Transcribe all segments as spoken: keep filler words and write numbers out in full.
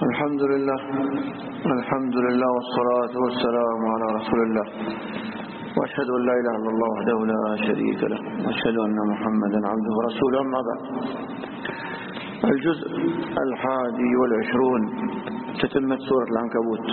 الحمد لله الحمد لله والصلاة والسلام على رسول الله، وأشهد أن لا إله إلا الله وحده لا شريك له، وأشهد أن محمدا عبده ورسوله. أما بعد، الجزء الحادي والعشرون، تتمة سورة العنكبوت.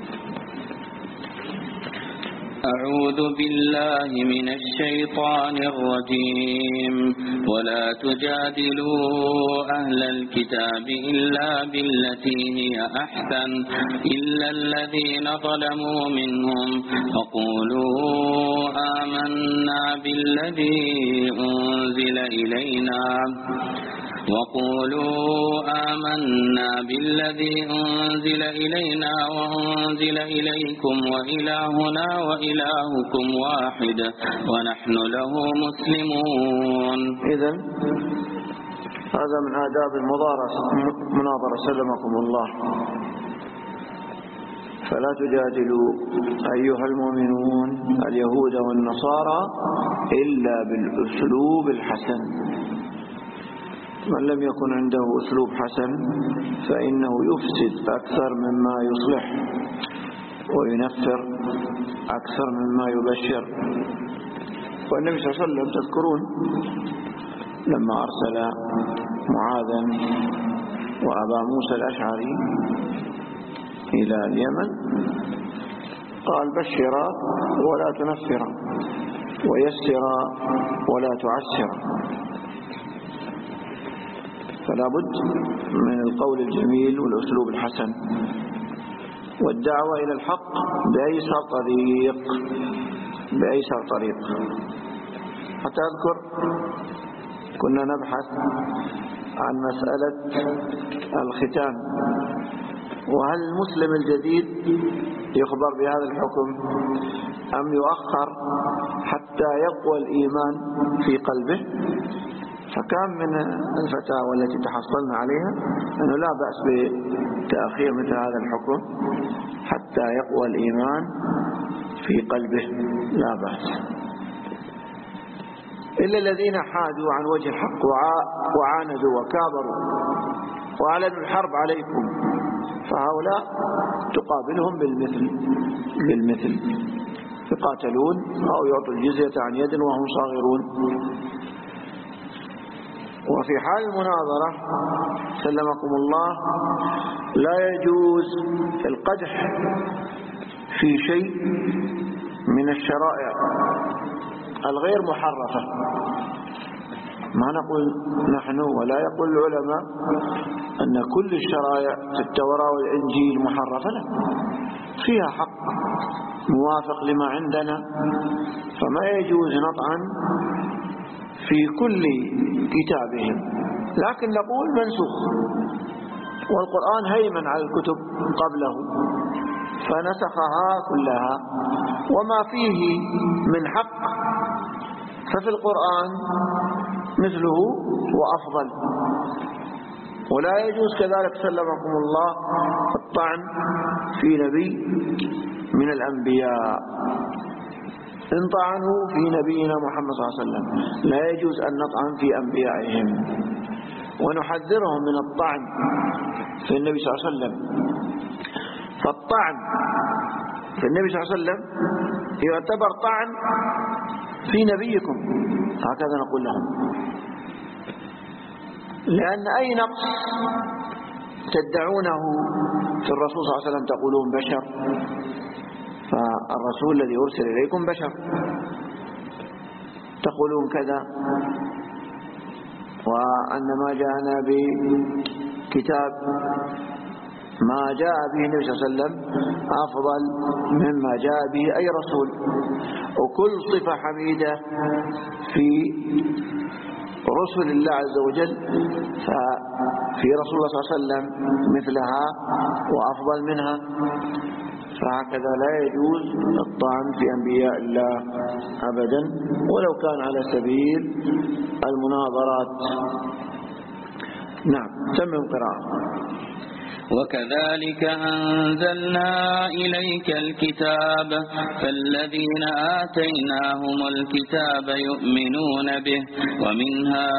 أعوذ بالله من الشيطان الرجيم. ولا تجادلوا أهل الكتاب إلا بالتي هي أحسن إلا الذين ظلموا منهم فقولوا آمنا بالذي أنزل إلينا وقولوا آمنا بالذي أنزل إلينا وأنزل إليكم وإلهنا وإلهكم واحد ونحن له مسلمون. إذن هذا من آداب المناظرة سلمكم الله. فلا تجادلوا أيها المؤمنون اليهود والنصارى إلا بالأسلوب الحسن. من لم يكن عنده أسلوب حسن فإنه يفسد أكثر مما يصلح، وينفر أكثر مما يبشر. والنبي صلى الله عليه وسلم تذكرون لما أرسل معاذا وأبا موسى الأشعري إلى اليمن قال: بشرا ولا تنفرا، ويسرا ولا تعسرا. فلا بد من القول الجميل والأسلوب الحسن والدعوة إلى الحق بأيسر طريق بأيسر طريق. حتى أذكر كنا نبحث عن مسألة الختان، وهل المسلم الجديد يخبر بهذا الحكم أم يؤخر حتى يقوى الإيمان في قلبه؟ فكان من الفتاوى التي تحصلنا عليها أنه لا بأس بتأخير مثل هذا الحكم حتى يقوى الإيمان في قلبه، لا بأس. إلا الذين حادوا عن وجه الحق وعاندوا وكابروا وأعلنوا الحرب عليكم، فهؤلاء تقابلهم بالمثل بالمثل يقاتلون أو يعطوا الجزية عن يد وهم صاغرون. وفي حال المناظرة سلمكم الله لا يجوز القدح في شيء من الشرائع الغير محرفة. ما نقول نحن ولا يقول العلماء أن كل الشرائع في التوراة والإنجيل محرفة، لا، فيها حق موافق لما عندنا، فما يجوز نطعن في كل كتابهم، لكن نقول منسوخ، والقرآن هيمن على الكتب قبله فنسخها كلها، وما فيه من حق ففي القرآن مثله وأفضل. ولا يجوز كذلك سلمكم الله الطعن في نبي من الأنبياء. إن طعنوا في نبينا محمد صلى الله عليه وسلم لا يجوز أن نطعن في أنبيائهم، ونحذرهم من الطعن في النبي صلى الله عليه وسلم. فالطعن في النبي صلى الله عليه وسلم يعتبر طعن في نبيكم، هكذا نقول لهم، لأن أي نقص تدعونه في الرسول صلى الله عليه وسلم تقولون بشر، فالرسول الذي أرسل إليكم بشر، تقولون كذا، وأن ما جاءنا بكتاب ما جاء به النبي صلى الله عليه وسلم أفضل مما جاء به أي رسول. وكل صفة حميدة في رسل الله عز وجل ففي رسول الله صلى الله عليه وسلم مثلها وأفضل منها. فهكذا لا يجوز الطعن في أنبياء الله أبدا، ولو كان على سبيل المناظرات. نعم، تمم قراءة. وكذلك أنزلنا إليك الكتاب فالذين آتيناهم الكتاب يؤمنون به ومن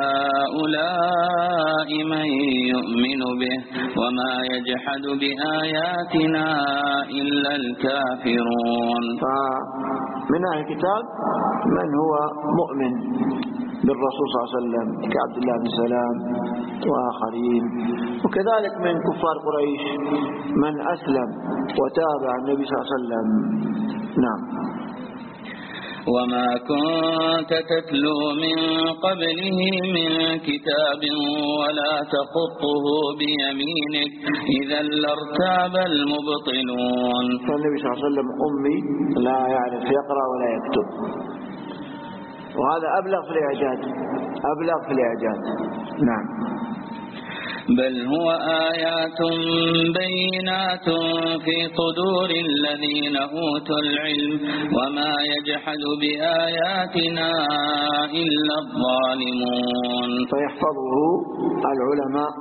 هؤلاء من يؤمن به وما يجحد بآياتنا إلا الكافرون. فمن أهل الكتاب من هو مؤمن بالرسول صلى الله عليه وسلم كعبد الله بن سلام وآخرين، وكذلك من كفار قريش من أسلم وتابع النبي صلى الله عليه وسلم. نعم. وما كنت تتلو من قبله من كتاب ولا تخطه بيمينك إذا لارتاب المبطلون. فالنبي صلى الله عليه وسلم أمي لا يعرف يقرأ ولا يكتب، وهذا أبلغ في الإعجاز، أبلغ في الإعجاز. نعم. بل هو آيات بينات في صدور الذين أوتوا العلم وما يجحد بآياتنا إلا الظالمون. فيحفظه العلماء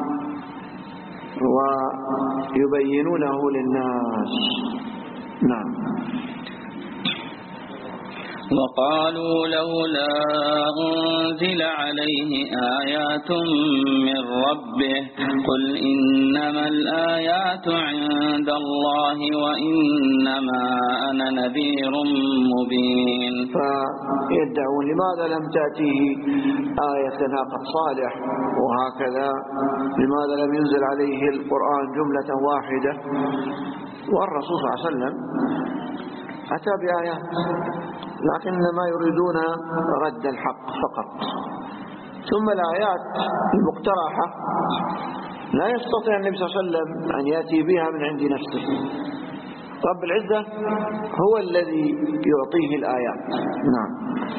ويبينونه للناس. نعم. وقالوا لولا أنزل عليه آيات من ربه قل إنما الآيات عند الله وإنما أنا نذير مبين. فيدعون لماذا لم تأتيه آية ناقة صالح وهكذا، لماذا لم ينزل عليه القرآن جملة واحدة، والرسول صلى الله عليه وسلم أتى بآيات لكنما يريدون رد الحق فقط. ثم الآيات المقترحة لا يستطيع النبي صلى الله عليه وسلم أن يأتي بها من عند نفسه، رب العزة هو الذي يعطيه الآيات. نعم.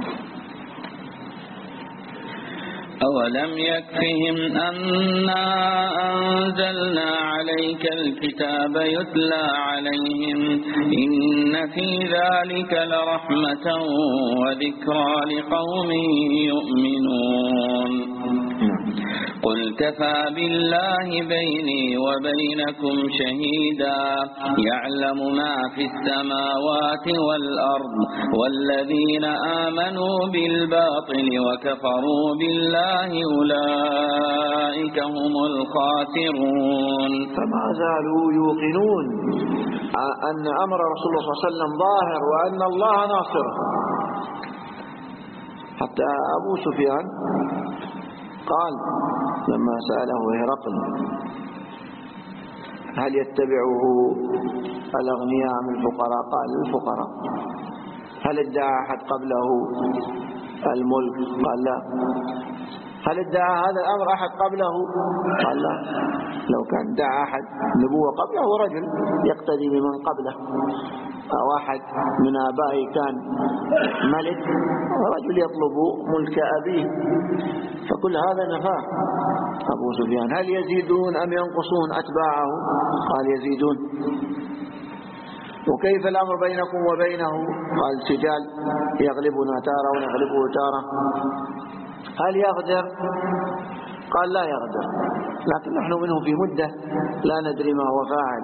أولم يكفهم أنا أنزلنا عليك الكتاب يتلى عليهم إن في ذلك لرحمة وذكرى لقوم يؤمنون. قل كفى بالله بيني وبينكم شهيدا يعلم ما في السماوات والأرض والذين آمنوا بالباطل وكفروا بالله أولئك هم الخاسرون. فما زالوا يوقنون أن أمر رسول الله صلى الله عليه وسلم ظاهر وأن الله ناصره. حتى أبو سفيان قال لما سأله هرقل هل يتبعه الأغنياء من الفقراء، قال الفقراء. هل ادعى أحد قبله الملك، قال لا. هل ادعى هذا الأمر أحد قبله، قال لا. لو كان ادعى أحد نبوة قبله رجل يقتدي بمن قبله، أو أحد من آبائه كان ملك رجل يطلب ملك أبيه، فكل هذا نفاه أبو سفيان. هل يزيدون أم ينقصون أتباعه، قال يزيدون. وكيف الأمر بينكم وبينه، قال سجال يغلبنا تارة ونغلبه تارة. هل يغدر، قال لا يغدر، لكن نحن منه في مدة لا ندري ما هو فاعل.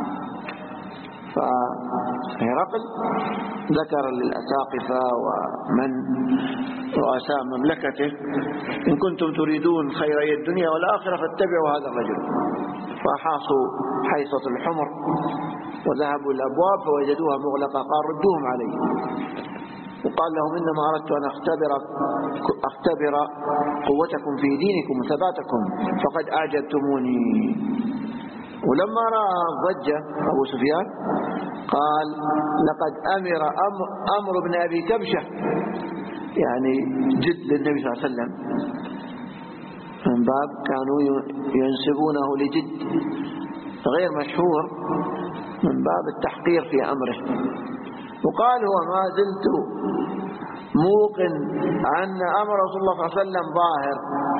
فهرقل ذكر للأساقفة ومن رؤساء مملكته إن كنتم تريدون خيري الدنيا والآخرة فاتبعوا هذا الرجل. فحاصوا حيصة الحمر وذهبوا الأبواب فوجدوها مغلقة، قال ردوهم علي. وقال لهم إنما أردت أن أختبر, أختبر قوتكم في دينكم وثباتكم فقد أعجبتموني. ولما رأى ضجة أبو سفيان قال لقد أمر أمر ابن أبي كبشة، يعني جد للنبي صلى الله عليه وسلم، من باب كانوا ينسبونه لجد غير مشهور من باب التحقير في أمره. وقال هو ما زلت موقن أن أمر رسول الله صلى الله عليه وسلم ظاهر.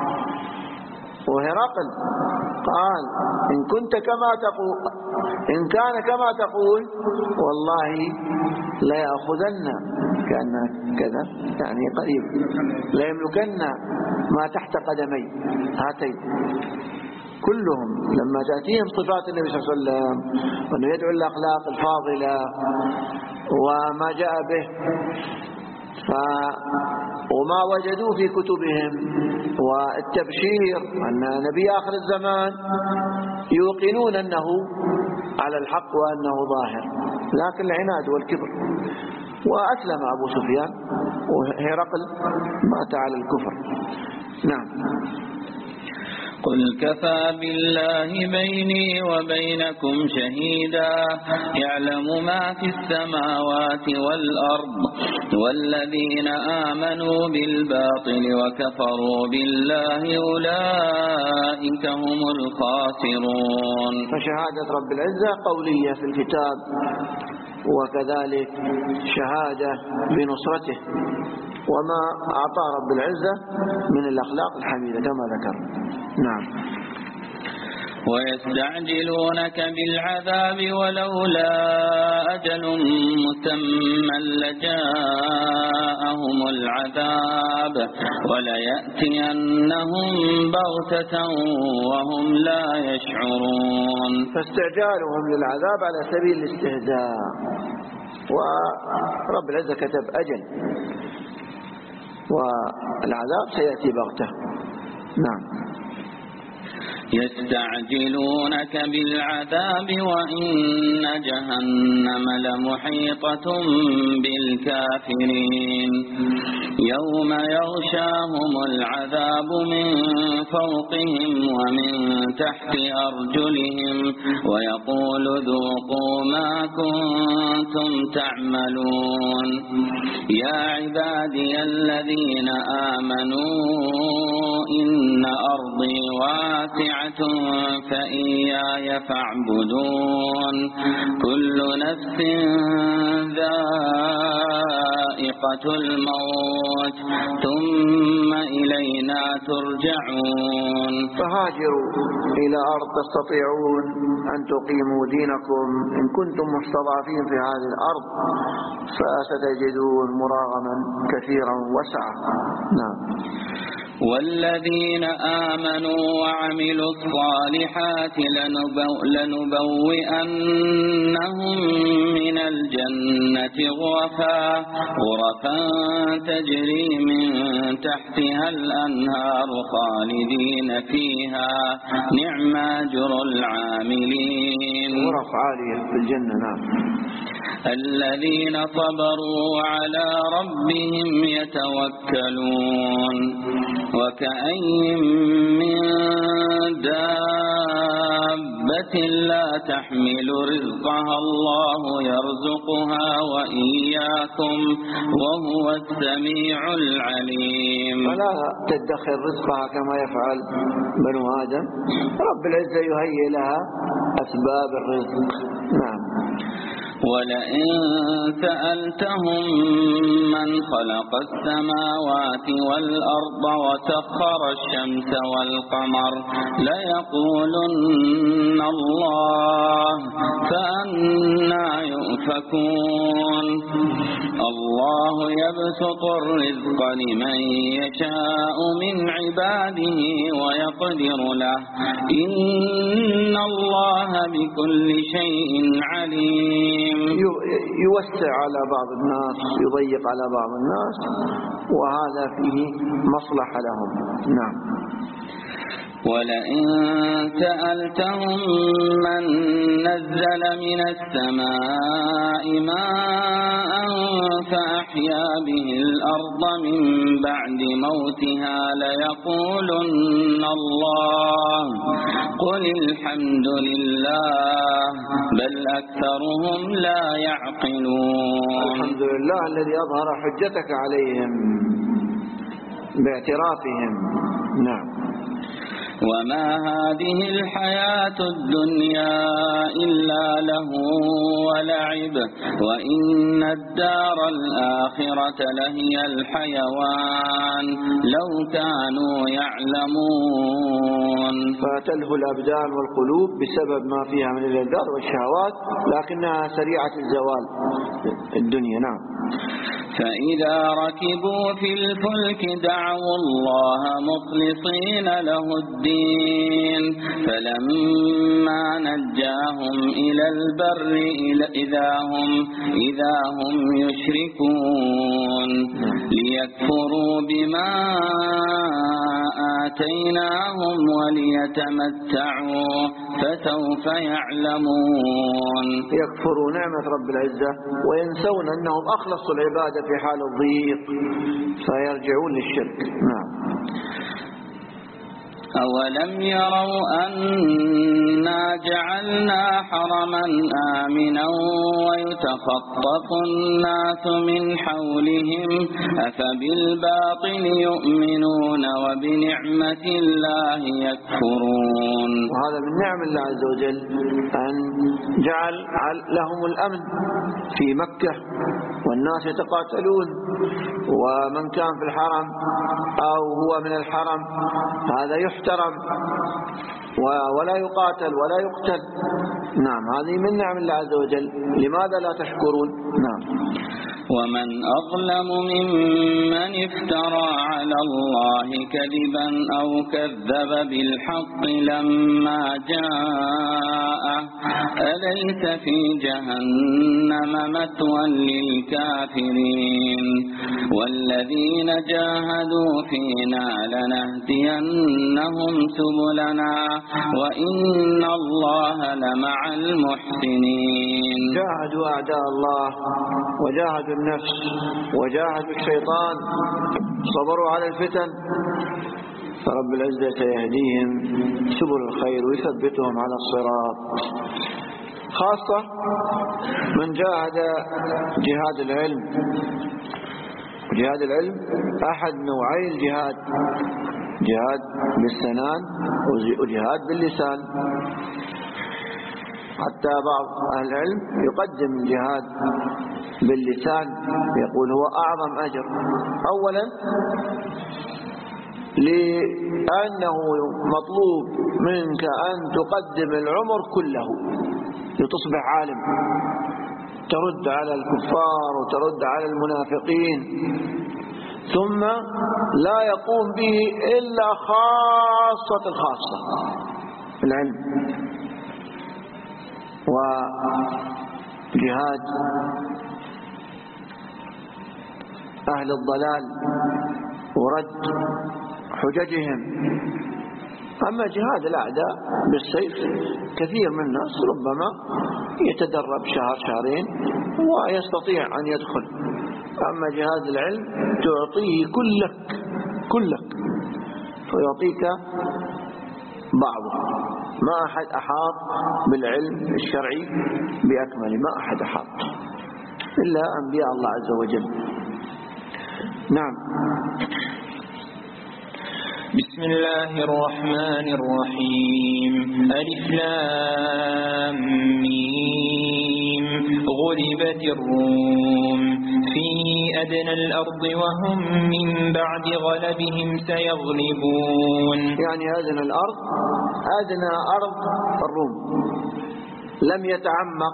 وهرقل قال إن كنت كما تقول، إن كان كما تقول والله لا يأخذن، كان كذا يعني قريب، لا يملكن ما تحت قدمي هاتين. كلهم لما تأتيهم صفات النبي صلى الله عليه وسلم وأنه يدعو الأخلاق الفاضلة وما جاء به ف وما وجدوا في كتبهم والتبشير أن نبي آخر الزمان يوقنون أنه على الحق وأنه ظاهر، لكن العناد والكبر. وأسلم أبو سفيان وهرقل مات على الكفر. نعم. قل كفى بالله بيني وبينكم شهيدا يعلم ما في السماوات والأرض والذين آمنوا بالباطل وكفروا بالله أولئك هم الخاسرون. فشهادة رب العزة قولية في الكتاب، وكذلك شهادة بنصرته وما أعطى رب العزة من الأخلاق الحميدة كما ذكر. نعم. ويستعجلونك بالعذاب ولولا أجل مسمى لجاءهم العذاب وليأتينهم بغتة وهم لا يشعرون. فاستعجالهم للعذاب على سبيل الاستهزاء، ورب العزة كتب أجل والعذاب سيأتي بغتة. نعم. يستعجلونك بالعذاب وإن جهنم لمحيطة بالكافرين يوم يغشاهم العذاب من فوقهم ومن تحت أرجلهم ويقول ذوقوا ما كنتم تعملون. يا عبادي الذين آمنوا إن أرضي واسعة فإياي فاعبدون كل نفس ذائقة الموت ثم إلينا ترجعون. فهاجروا إلى أرض تستطيعون أن تقيموا دينكم إن كنتم مستضعفين في هذه الأرض فستجدون مراغما كثيرا وسعا. نعم. والذين آمنوا وعملوا الصالحات لنبوئنهم من الجنة غرفا غرفا تجري من تحتها الأنهار خالدين فيها نعم أجر العاملين. غرف عالية في الجنة. نعم. الذين صبروا على ربهم يتوكلون وكأي من دابة لا تحمل رزقها الله يرزقها وإياكم وهو السميع العليم. فلا تدخر رزقها كما يفعل بنو آدم، رب العزة يهيئ لها أسباب الرزق. نعم. ولئن سألتهم من خلق السماوات والأرض وسخر الشمس والقمر ليقولن الله فأنى يؤفكون. الله يبسط الرزق لمن يشاء من عباده ويقدر له إن الله بكل شيء عليم. يوسع على بعض الناس يضيق على بعض الناس وهذا فيه مصلحة لهم. نعم. ولئن سألتهم من نزل من السماء ماء فأحيا به الأرض من بعد موتها ليقولن الله قل الحمد لله بل أكثرهم لا يعقلون. الحمد لله الذي أظهر حجتك عليهم باعترافهم. نعم. وما هذه الحياة الدنيا إلا له ولعب وإن الدار الآخرة لهي الحيوان لو كانوا يعلمون. فتلهو الأبدان والقلوب بسبب ما فيها من اللذات والشهوات لكنها سريعة الزوال الدنيا. نعم. فإذا ركبوا في الفلك دعوا الله مخلصين له الدين فلما نجاهم إلى البر إذا هم, إذا هم يشركون ليكفروا بما آتيناهم وليتمتعوا فسوف يعلمون. يكفروا نعمة رب العزة وينسون أنهم أخلصوا العبادة في حال الضيق فيرجعون للشرك. نعم. أولم يروا أنا جعلنا حرما آمنا ويتخطف الناس من حولهم أفبالباطل يؤمنون وبنعمة الله يكفرون. وهذا من نعم الله عز وجل أن جعل لهم الأمن في مكة والناس يتقاتلون، ومن كان في الحرم أو هو من الحرم هذا يحترم ولا يقاتل ولا يقتل. نعم، هذه من نعم الله عز وجل، لماذا لا تشكرون؟ نعم. ومن أظلم ممن افترى على الله كذبا أو كذب بالحق لما جاءه أليس في جهنم مثوى للكافرين والذين جاهدوا فينا لنهدينهم سبلنا وإن الله لمع المحسنين. جاهدوا أعداء الله وجاهدوا النفس وجاهدوا الشيطان، صبروا على الفتن، فرب العزة سيهديهم سبل الخير ويثبتهم على الصراط. خاصة من جاهد جهاد العلم. جهاد العلم أحد نوعي الجهاد، جهاد بالسنان وجهاد باللسان. حتى بعض أهل العلم يقدم الجهاد باللسان، يقول هو أعظم أجر، أولا لأنه مطلوب منك أن تقدم العمر كله لتصبح عالم، ترد على الكفار وترد على المنافقين، ثم لا يقوم به إلا خاصة الخاصة العلم. وجهاد أهل الضلال ورد حججهم. أما جهاد الأعداء بالسيف كثير من الناس ربما يتدرب شهر شهرين ويستطيع أن يدخل. أما جهاد العلم تعطيه كلك كلك ويعطيك بعضه. ما أحد أحاط بالعلم الشرعي بأكمله، ما أحد أحاط إلا أنبياء الله عز وجل. نعم. بسم الله الرحمن الرحيم. ألف لام ميم. غلبت الروم في أدنى الأرض وهم من بعد غلبهم سيغلبون. يعني أدنى الأرض أدنى أرض الروم، لم يتعمق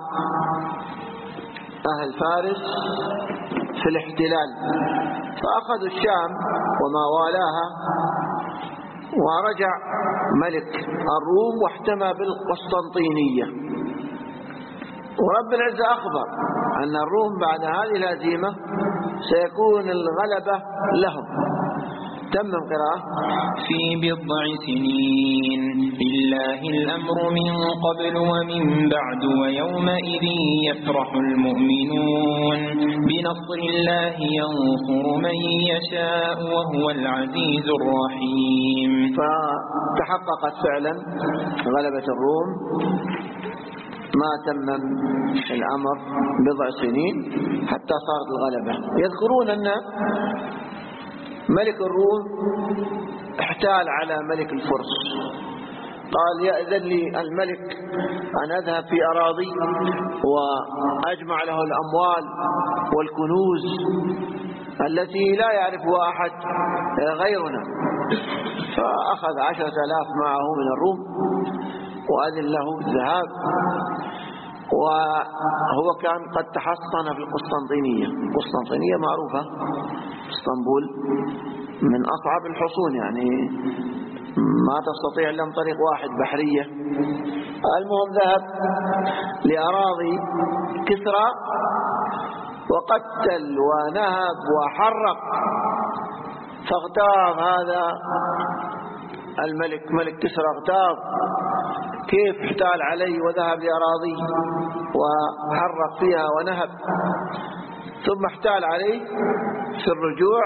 أهل فارس في الاحتلال، فأخذوا الشام وما والاها، ورجع ملك الروم واحتمى بالقسطنطينية. ورب العزة أخبر أن الروم بعد هذه الهزيمة سيكون الغلبة لهم. تمم قراءة. في بضع سنين لله الأمر من قبل ومن بعد ويومئذ يفرح المؤمنون بنصر الله ينصر من يشاء وهو العزيز الرحيم. فتحققت فعلا غلبة الروم، ما تمم الأمر بضع سنين حتى صارت الغلبة. يذكرون أن ملك الروم احتال على ملك الفرس، قال يأذن لي الملك أن أذهب في أراضي وأجمع له الأموال والكنوز التي لا يعرفها أحد غيرنا. فأخذ عشرة آلاف معه من الروم وأذن له الذهاب، وهو كان قد تحصن في القسطنطينية. القسطنطينية معروفة، اسطنبول من أصعب الحصون، يعني ما تستطيع إلا من طريق واحد، بحرية. المهم ذهب لأراضي كسرى وقتل ونهب وحرق، فاغتاظ هذا الملك ملك كسرى، اغتاظ كيف احتال عليه وذهب لأراضيه وحرق فيها ونهب، ثم احتال عليه في الرجوع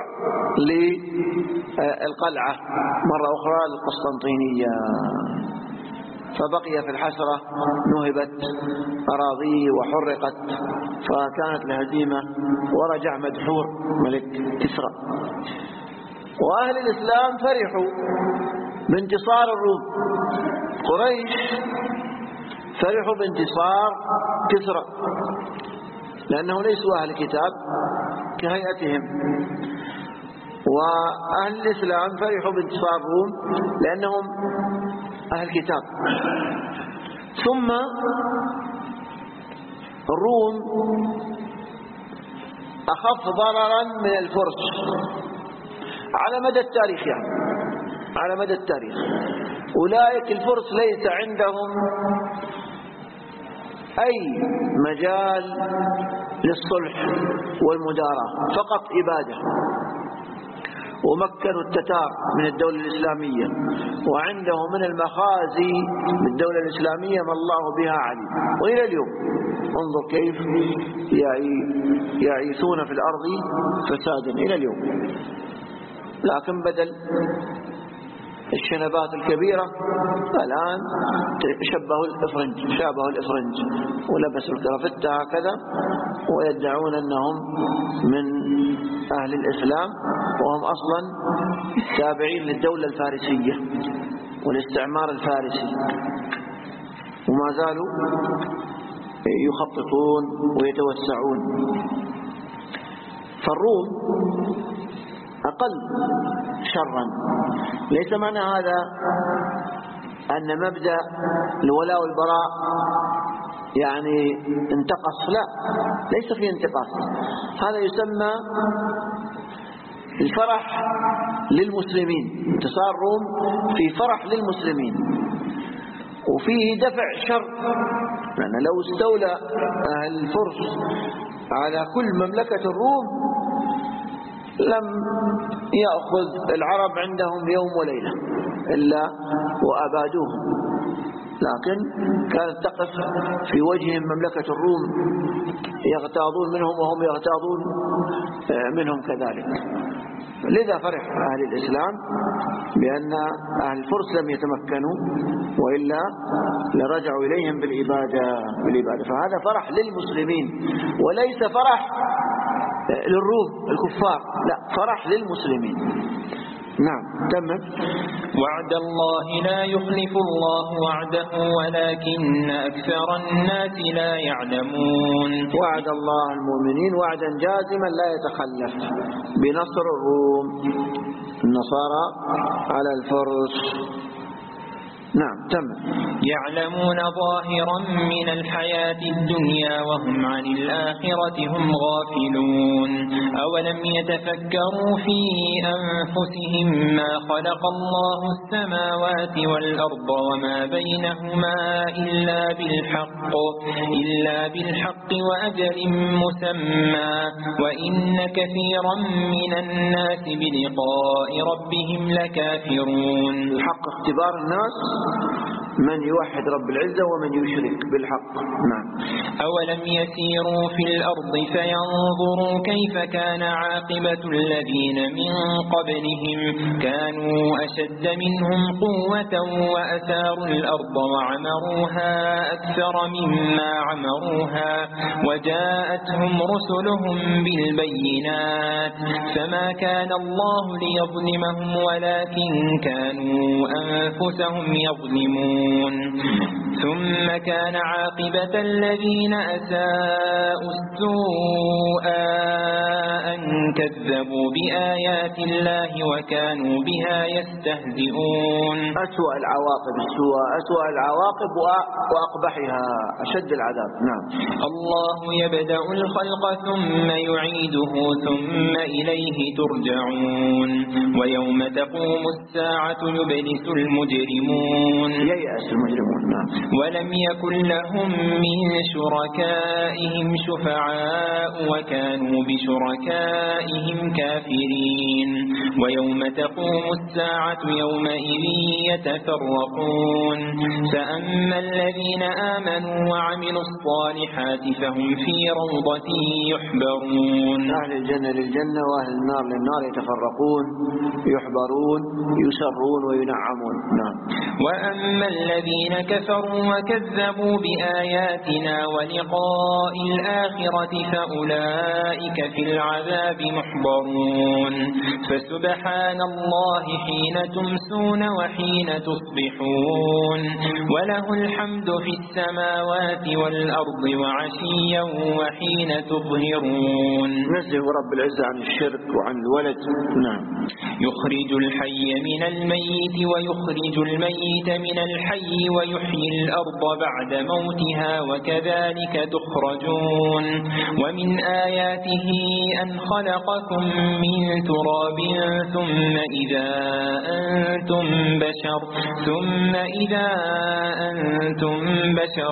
للقلعة مرة أخرى القسطنطينية، فبقي في الحسرة، نهبت أراضيه وحرقت، فكانت الهزيمة ورجع مدحور ملك كسرى. وأهل الإسلام فرحوا بانتصار الروم، قريش فرحوا بانتصار كسرى لأنه ليسوا أهل كتاب كهيئتهم، وأهل الإسلام فرحوا بانتصار الروم لأنهم أهل كتاب. ثم الروم أخف ضررا من الفرس على مدى التاريخ، يعني على مدى التاريخ أولئك الفرس ليس عندهم أي مجال للصلح والمداراة، فقط إبادة. ومكنوا التتار من الدولة الإسلامية، وعنده من المخازي بالدولة الإسلامية ما الله بها عليم. وإلى اليوم انظر كيف يعيثون في الأرض فسادا إلى اليوم. لكن بدل الشنبات الكبيرة الآن شبهوا الإفرنج شابهوا الإفرنج ولبسوا الكرافتة هكذا، ويدعون أنهم من أهل الإسلام وهم أصلا تابعين للدولة الفارسية والاستعمار الفارسي، وما زالوا يخططون ويتوسعون. فالروم أقل شرا. ليس معنى هذا أن مبدأ الولاء والبراء يعني انتقص، لا، ليس فيه انتقاص. هذا يسمى الفرح للمسلمين، انتصار الروم في فرح للمسلمين وفيه دفع شر، لأن لو استولى أهل الفرس على كل مملكة الروم لم يأخذ العرب عندهم يوم وليلة إلا وأبادوهم، لكن كانت تقف في وجههم مملكة الروم يغتاظون منهم وهم يغتاظون منهم كذلك. لذا فرح أهل الإسلام بأن أهل الفرس لم يتمكنوا، وإلا لرجعوا إليهم بالعبادة بالعبادة. فهذا فرح للمسلمين وليس فرح للروم الكفار، لا، فرح للمسلمين. نعم، تمت. وعد الله لا يخلف الله وعده ولكن أكثر الناس لا يعلمون. وعد الله المؤمنين وعدا جازما لا يتخلف بنصر الروم النصارى على الفرس. نعم، تم. يعلمون ظاهرا من الحياة الدنيا وهم عن الآخرة هم غافلون. أولم يتفكروا في أنفسهم ما خلق الله السماوات والأرض وما بينهما إلا بالحق إلا بالحق وأجل مسمى وإن كثيرا من الناس بلقاء ربهم لكافرون. الحق اختبار الناس، من يوحد رب العزة ومن يشرك بالحق. نعم. أولم يسيروا في الأرض فينظروا كيف كان عاقبة الذين من قبلهم كانوا أشد منهم قوة وأثاروا الأرض وعمروها أكثر مما عمروها وجاءتهم رسلهم بالبينات فما كان الله ليظلمهم ولكن كانوا أنفسهم يظلمون. ثم كان عاقبة الذين أساءوا السوء أن كذبوا بآيات الله وكانوا بها يستهزئون. أسوأ العواقب السوء، أسوأ العواقب وأقبحها أشد العذاب. نعم. الله يبدأ الخلق ثم يعيده ثم إليه ترجعون ويوم تقوم الساعة يبلس المجرمون ييأس المجرمون. نعم. ولم يكن لهم من شركائهم شفعاء وكانوا بشركائهم كافرين ويوم تقوم الساعة يومئذ يتفرقون فأما الذين آمنوا وعملوا الصالحات فهم في روضة يحبرون. أهل الجنة للجنة وأهل النار للنار يتفرقون يحبرون يسرون وينعمون. نعم. وأما الذين كفروا وكذبوا بآياتنا ولقاء الآخرة فأولئك في العذاب محضرون فسبحان الله حين تمسون وحين تصبحون وله الحمد في السماوات والأرض وعشيا وحين تظهرون. نزه رب العزة عن الشرك وعن الولد. نعم. يخرج الحي من الميت ويخرج الميت من الحي ويحيي الأرض بعد موتها وكذلك تخرجون. ومن آياته أن خلقكم من تراب ثم إذا أنتم بشر ثم إذا أنتم بشر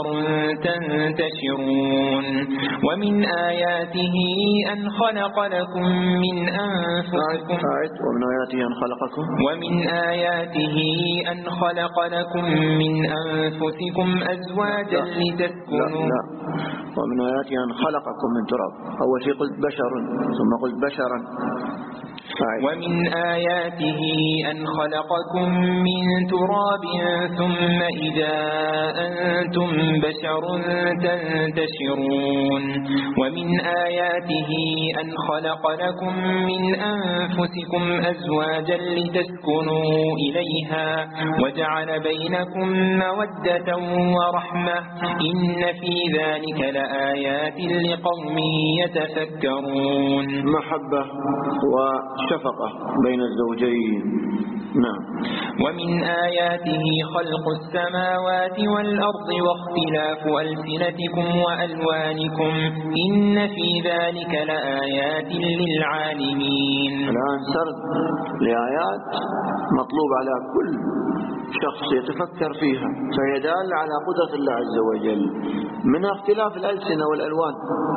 تنتشرون. ومن آياته أن خلق لكم من أنفسكم ومن آياته أن خلقكم ومن آياته أن خلق لكم من أنفسكم أزواجا لتسكنوا. لا, لا. ومن آياته أن خلقكم من تراب. أول شيء قلت بشر ثم قلت بشرا. ومن آياته أن خلقكم من تراب ثم إذا أنتم بشر تنتشرون. ومن آياته أن خلق لكم من أنفسكم أزواجا لتسكنوا إليها وجعل بينكم مودة ورحمة إن في ذلك لآيات لقوم يتفكرون. محبة وشفقة بين الزوجين. نعم. ومن آياته خلق السماوات والأرض واختلاف ألسنتكم وألوانكم إن في ذلك لآيات للعالمين. الآن سرد لآيات مطلوب على كل شخص يتفكر فيها فهي دالة على قدرة الله عز وجل منها اختلاف الألسنة والألوان.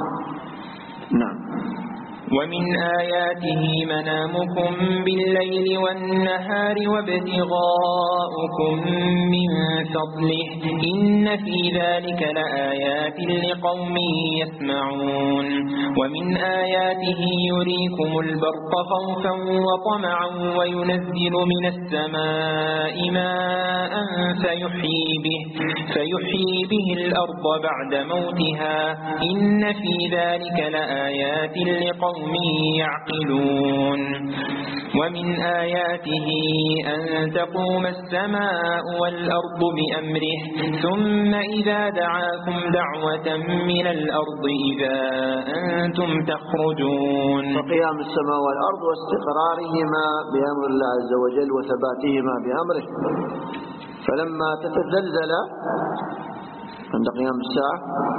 نعم. ومن آياته منامكم بالليل والنهار وابتغاؤكم من فضله إن في ذلك لآيات لقوم يسمعون. ومن آياته يريكم البرق خوفا وطمعا وينزل من السماء ماء فيحيي به, فيحيي به الأرض بعد موتها إن في ذلك لآيات لقوم يعقلون. ومن آياته أن تقوم السماء والأرض بأمره ثم إذا دعاكم دعوة من الأرض إذا أنتم تخرجون. وقيام السماء والأرض واستقرارهما بأمر الله عز وجل وثباتهما بأمره فلما تتزلزل عند قيام الساعة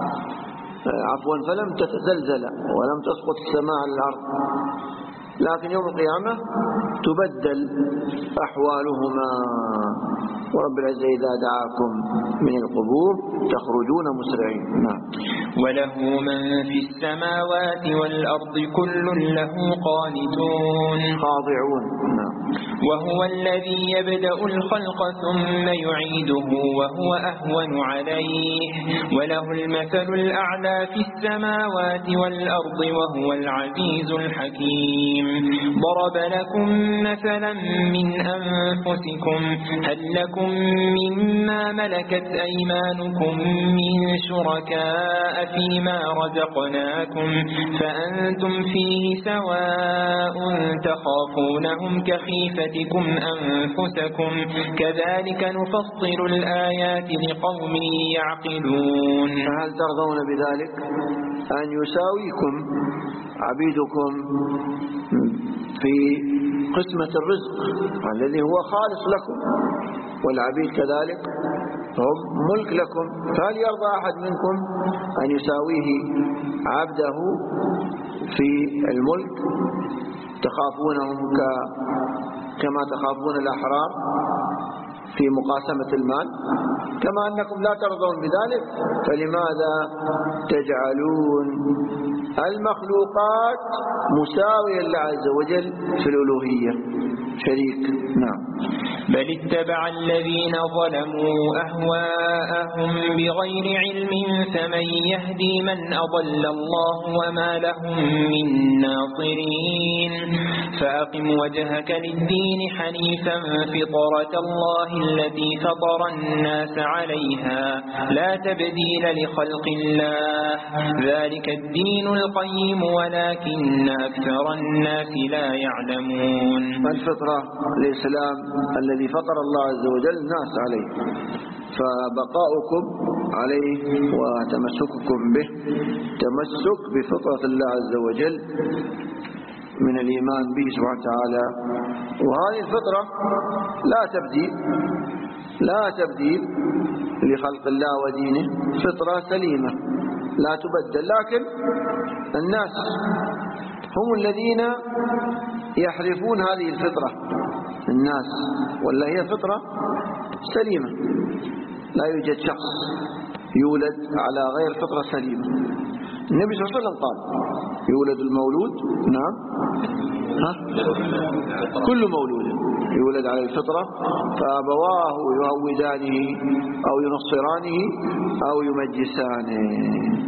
عفوا فلم تتزلزل ولم تسقط السماء على الأرض لكن يوم القيامة تبدل أحوالهما ورب العزة إذا دعاكم من القبور تخرجون مسرعين. نعم. وله من في السماوات والأرض كل له قانتون خاضعون. نعم. وهو الذي يبدأ الخلق ثم يعيده وهو أهون عليه وله المثل الأعلى في السماوات والأرض وهو العزيز الحكيم. ضرب لكم مثلا من أنفسكم هل لكم مما ملكت أيمانكم من شركاء فيما رزقناكم فأنتم فيه سواء تخافونهم كخيفتكم ألسنتكم أنفسكم كذلك نفصل الآيات لقوم يعقلون. هل ترضون بذلك أن يساويكم عبيدكم في قسمة الرزق الذي هو خالص لكم، والعبيد كذلك هم ملك لكم، فهل يرضى أحد منكم أن يساويه عبده في الملك تخافونهم كما تخافون الأحرار في مقاسمة المال؟ كما أنكم لا ترضون بذلك فلماذا تجعلون المخلوقات مساوية لله عز وجل في الألوهية شريك؟ نعم. بل اتبع الذين ظلموا أهواءهم بغير علم فمن يهدي من أضل الله وما لهم من ناصرين. فأقم وجهك للدين حنيفا فطرة الله التي فطر الناس عليها لا تبديل لخلق الله ذلك الدين القيم ولكن أكثر الناس لا يعلمون. الفطرة الإسلام الذي فطر الله عز وجل الناس عليه، فبقاؤكم عليه وتمسككم به تمسك بفطرة الله عز وجل من الإيمان به سبحانه وتعالى. وهذه الفطرة لا تبديل لا تبديل لخلق الله ودينه، فطرة سليمة لا تبدل، لكن الناس هم الذين يحرفون هذه الفطرة الناس، ولا هي فطرة سليمة. لا يوجد شخص يولد على غير فطرة سليمة. النبي صلى الله عليه وسلم قال يولد المولود نعم ها؟ كل مولود يولد على الفطرة فأبواه يهودانه أو ينصرانه أو يمجسانه،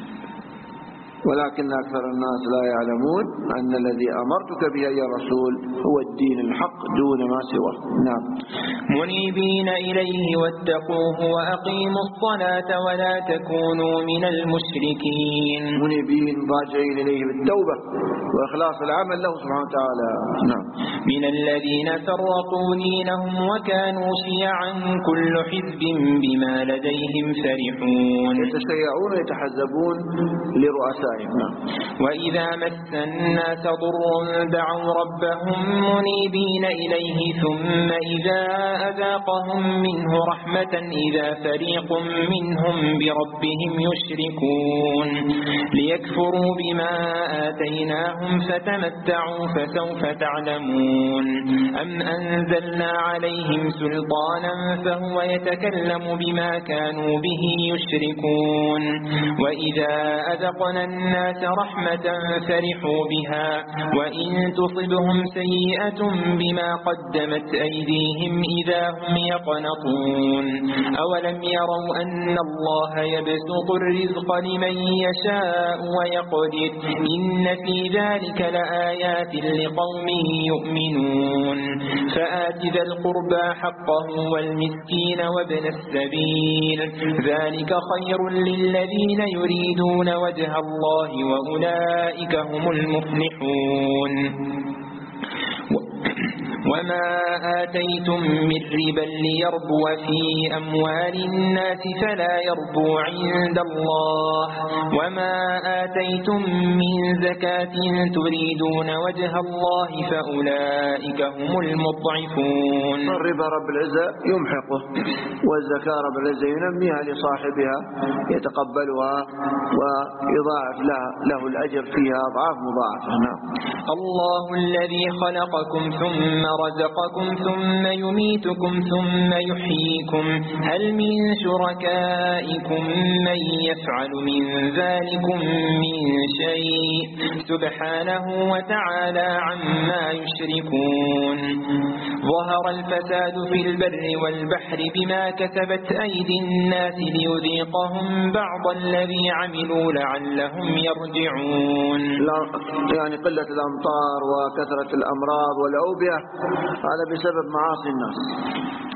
ولكن أكثر الناس لا يعلمون أن الذي أمرتك به يا رسول هو الدين الحق دون ما سواه. نعم. منيبين إليه واتقوه وأقيموا الصلاة ولا تكونوا من المشركين. منيبين راجعين إليه بالتوبة وإخلاص العمل له سبحانه وتعالى. نعم. من الذين فرقوا دينهم وكانوا شيعا كل حزب بما لديهم فرحون. يتشيعون ويتحزبون لرؤسائهم. نعم. وإذا مس الناس ضر دعوا ربهم منيبين إليه ثم إذا أذاقهم منه رحمة إذا فريق منهم بربهم يشركون. ليكفروا بما آتيناهم فتمتعوا فسوف تعلمون. أم أنزلنا عليهم سلطانا فهو يتكلم بما كانوا به يشركون. وإذا أذقنا الناس رحمة فرحوا بها وإن تصبهم سيئة بما قدمت أيديهم إذا هم يقنطون. أولم يروا أن الله يبسط الرزق لمن يشاء ويقدر إن في ذلك لآيات لقوم يؤمنون. فآت ذا القربى حقه والمسكين وابن السبيل ذلك خير للذين يريدون وجه الله وأولئك هم المفلحون. وما آتيتم من ربا ليربو في أموال الناس فلا يربو عند الله وما آتيتم من زكاة تريدون وجه الله فأولئك هم المضعفون. الربا رب العزة يمحقه والزكاة رب العزة ينميها لصاحبها يتقبلها ويضاعف له الأجر فيها أضعاف مضاعفة. الله الذي خلقكم ثم رزقكم ثم يميتكم ثم يحييكم هل من شركائكم من يفعل من ذلكم من شيء سبحانه وتعالى عما يشركون. ظهر الفساد في البر والبحر بما كسبت أيدي الناس ليذيقهم بعض الذي عملوا لعلهم يرجعون. يعني قلة الأمطار وكثرة الأمراض والأوبئة هذا بسبب معاصي الناس.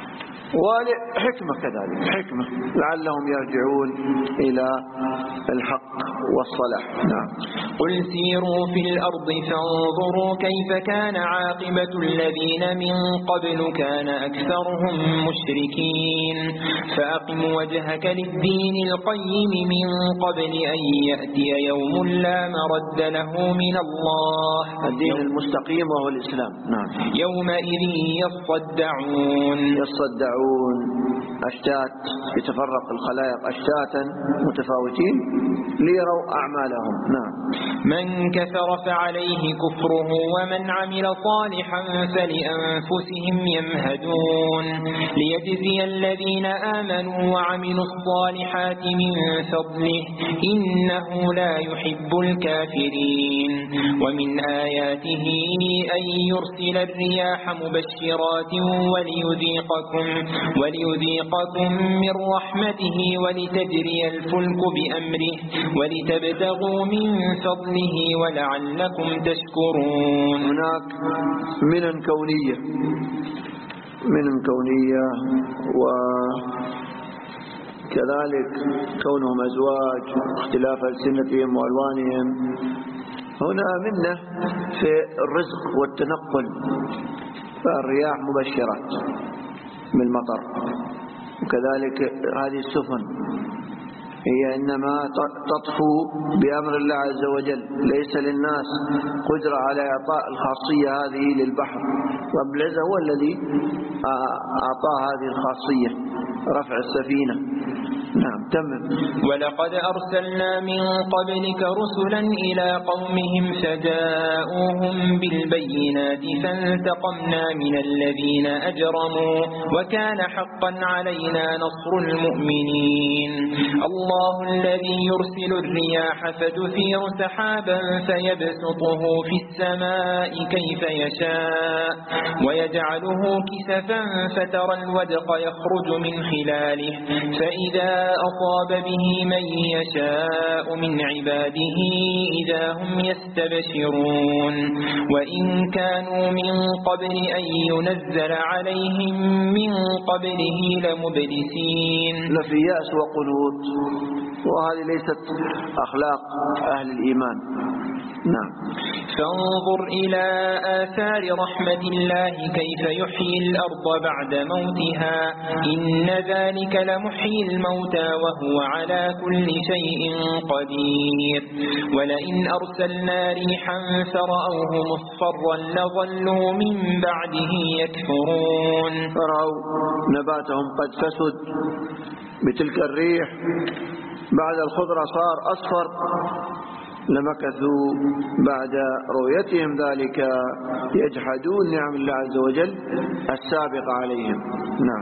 ولحكمة كذلك، حكمة لعلهم يرجعون إلى الحق والصلاح. نعم. قل سيروا في الأرض فانظروا كيف كان عاقبة الذين من قبل كان أكثرهم مشركين فأقم وجهك للدين القيم من قبل أن يأتي يوم لا مرد له من الله. الدين المستقيم وهو الإسلام. نعم. يومئذ يصدعون يصدعون أشتات، يتفرق الخلائق أشتاتا متفاوتين ليروا أعمالهم. نعم. من كفر فعليه كفره ومن عمل صالحا فلأنفسهم يمهدون ليجزي الذين آمنوا وعملوا الصالحات من فضله إنه لا يحب الكافرين. ومن آياته أن يرسل الرياح مبشرات وليذيقكم وليذيقكم من رحمته ولتجري الفلك بأمره ولتبتغوا من فضله ولعلكم تشكرون. هناك منن كونية منن كونية وكذلك كونهم أزواج، اختلاف ألسنتهم وألوانهم. هنا منه في الرزق والتنقل، فالرياح مبشرات بالمطر، وكذلك هذه السفن هي إنما تطفو بأمر الله عز وجل، ليس للناس قدرة على إعطاء الخاصية هذه للبحر. رب العزة هو الذي أعطى هذه الخاصية، رفع السفينة. نعم. تمام. ولقد أرسلنا من قبلك رسلا إلى قومهم فجاءوهم بالبينات فانتقمنا من الذين أجرموا وكان حقا علينا نصر المؤمنين. الله الذي يرسل الرياح فتثير سحابا فيبسطه في السماء كيف يشاء ويجعله كسفا فترى الودق يخرج من خلاله فإذا أصاب به من يشاء من عباده إذا هم يستبشرون. وإن كانوا من قبل أن ينزل عليهم من قبله لمبلسين. لفي يأس وقنوط، وهذه ليست أخلاق أهل الإيمان. نعم. فانظر إلى آثار رحمة الله كيف يحيي الأرض بعد موتها إن ذلك لمحيي الموتى وهو على كل شيء قدير. ولئن أرسلنا ريحا فرأوه مصفرا لظلوا من بعده يكفرون. فرأوا نباتهم قد فسد بتلك الريح، بعد الخضرة صار أصفر، لمكثوا بعد رؤيتهم ذلك يجحدون نعم الله عز وجل السابقة عليهم. نعم.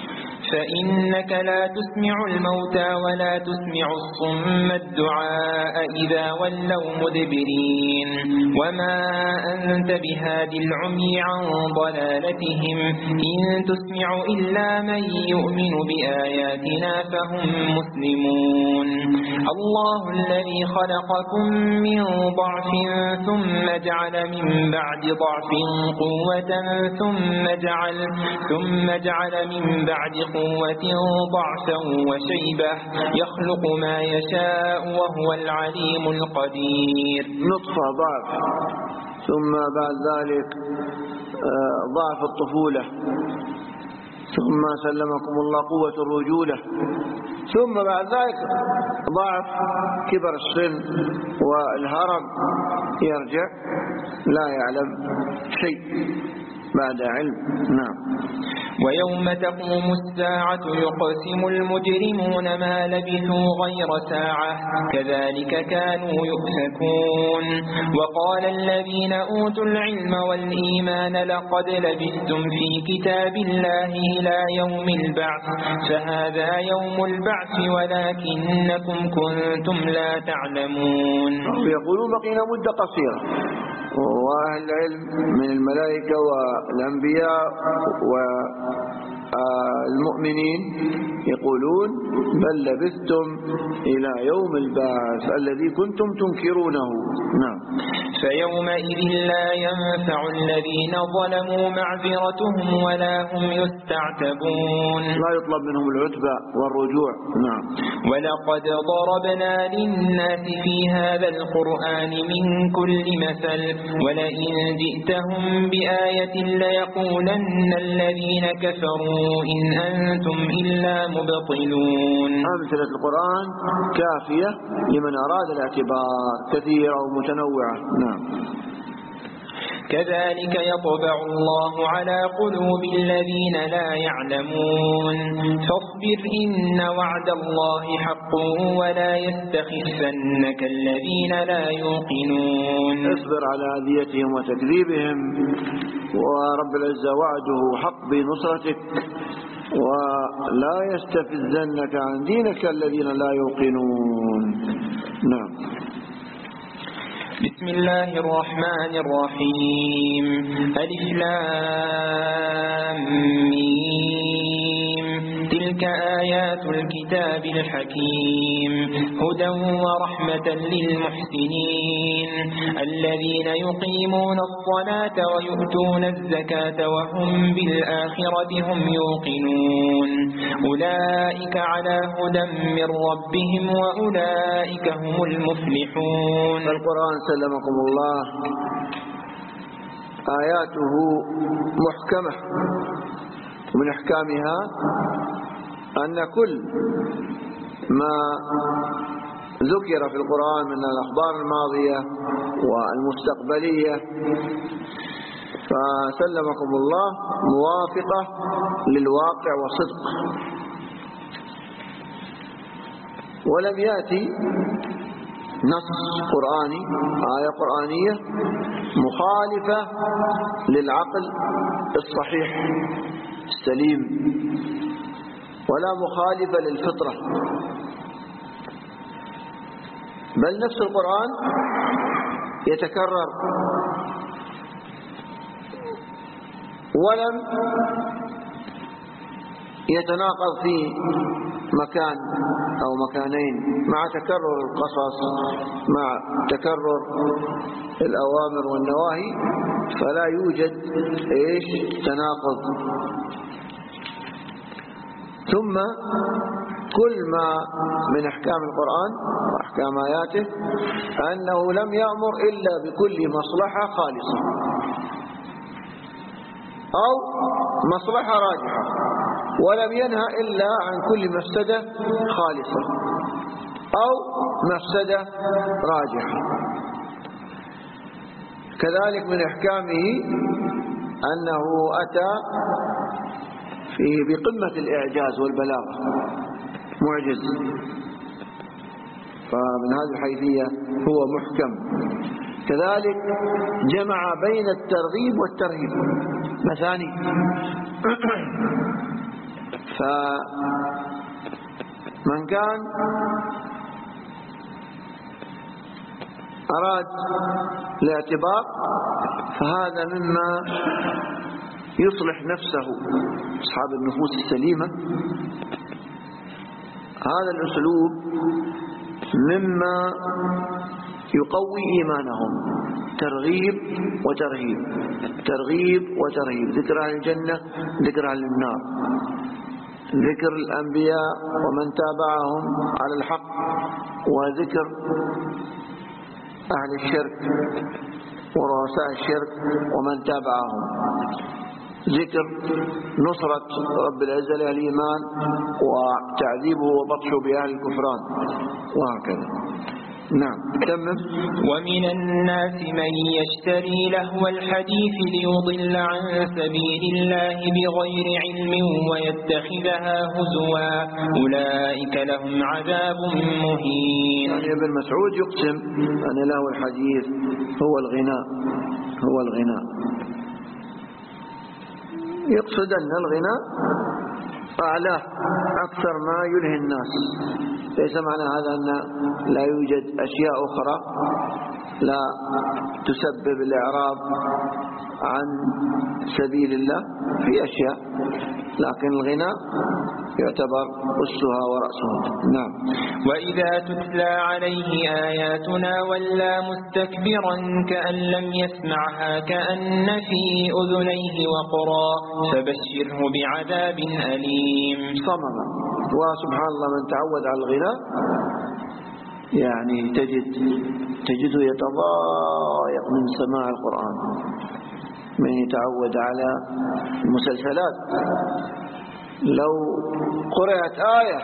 فإنك لا تسمع الموتى ولا تسمع الصم الدعاء إذا ولوا مدبرين وما أنت بهادي العمي عن ضلالتهم إن تسمع إلا من يؤمن بآياتنا فهم مسلمون. الله الذي خلقكم من ضعف ثم جعل من بعد ضعف قوة ثم جعل ثم جعل من بعد قوة ضعفا وشيبة يخلق ما يشاء وهو العليم القدير. نطفة ضعف، ثم بعد ذلك ضعف الطفولة، ثم سلمكم الله قوة الرجولة، ثم بعد ذلك ضعف كبر السن والهرم، يرجع لا يعلم شيء بعد علم. نعم. ويوم تقوم الساعة يقسم المجرمون ما لبثوا غير ساعة كذلك كانوا يؤفكون. وقال الذين أوتوا العلم والإيمان لقد لبثتم في كتاب الله إلى يوم البعث فهذا يوم البعث ولكنكم كنتم لا تعلمون. يقولون بقينا مدة قصيرة، وأهل العلم من الملائكة والأنبياء والمؤمنين يقولون بل لبثتم إلى يوم البعث الذي كنتم تنكرونه. نعم. فيومئذ لا ينفع الذين ظلموا معذرتهم ولا هم يستعتبون. لا يطلب منهم العتبة والرجوع. نعم. ولقد ضربنا للناس في هذا القرآن من كل مثل ولئن جئتهم بآية ليقولن الذين كفروا إن أنتم إلا مبطلون. أمثلة القرآن كافية لمن أراد الاعتبار، كثيرة ومتنوعة. نعم. كذلك يطبع الله على قلوب الذين لا يعلمون. فاصبر إن وعد الله حق ولا يستخفنك الذين لا يوقنون. اصبر على أذيتهم وتكذيبهم، ورب العزة وعده حق بنصرتك، ولا يستفزنك عن دينك الذين لا يوقنون. نعم. بسم الله الرحمن الرحيم. ألف لام ميم. تلك آيات الكتاب الحكيم هدى ورحمة للمحسنين الذين يقيمون الصلاة ويؤتون الزكاة وهم بالآخرة هم يوقنون. أولئك على هدى من ربهم وأولئك هم المفلحون. القرآن سلمكم الله آياته محكمة، ومن أحكامها أن كل ما ذكر في القرآن من الأخبار الماضية والمستقبلية فسلمكم الله موافقة للواقع وصدق، ولم يأتي نص قرآني آية قرآنية مخالفة للعقل الصحيح السليم ولا مخالفة للفطرة، بل نفس القرآن يتكرر ولم يتناقض في مكان أو مكانين، مع تكرر القصص مع تكرر الأوامر والنواهي فلا يوجد إيش تناقض. ثم كل ما من أحكام القرآن وأحكام آياته أنه لم يأمر إلا بكل مصلحة خالصة أو مصلحة راجحة، ولم ينهى إلا عن كل مفسدة خالصة أو مفسدة راجحة. كذلك من أحكامه أنه أتى فيه بقمة الإعجاز والبلاغة، معجز، فمن هذه الحيثية هو محكم. كذلك جمع بين الترغيب والترهيب مثاني، فمن كان أراد الاعتبار فهذا مما يصلح نفسه أصحاب النفوس السليمة. هذا الأسلوب مما يقوي إيمانهم، ترغيب وترهيب، ترغيب وترهيب، ذكر أهل الجنة، ذكر أهل النار، ذكر الأنبياء ومن تابعهم على الحق، وذكر أهل الشرك ورؤساء الشرك ومن تابعهم، ذكر نصرة رب العزة لأهل الإيمان وتعذيبه وبطشه بأهل الكفران، وهكذا. نعم. تمم. ومن الناس من يشتري لهو الحديث ليضل عن سبيل الله بغير علم ويتخذها هزوا أولئك لهم عذاب مهين. يعني ابن مسعود يقسم أن لهو الحديث هو الغناء، هو الغناء، يقصد أن الغناء أعلاه أكثر ما يلهي الناس. ليس معنى هذا أن لا يوجد أشياء أخرى لا تسبب الإعراض عن سبيل الله في أشياء، لكن الغناء يعتبر أسها ورأسها. نعم. وإذا تتلى عليه آياتنا ولى مستكبرا كأن لم يسمعها كأن في أذنيه وقرا فبشره بعذاب أليم. صمم. وسبحان الله من تعود على الغناء يعني تجد تجده يتضايق من سماع القرآن. من يتعود على المسلسلات لو قرأت آية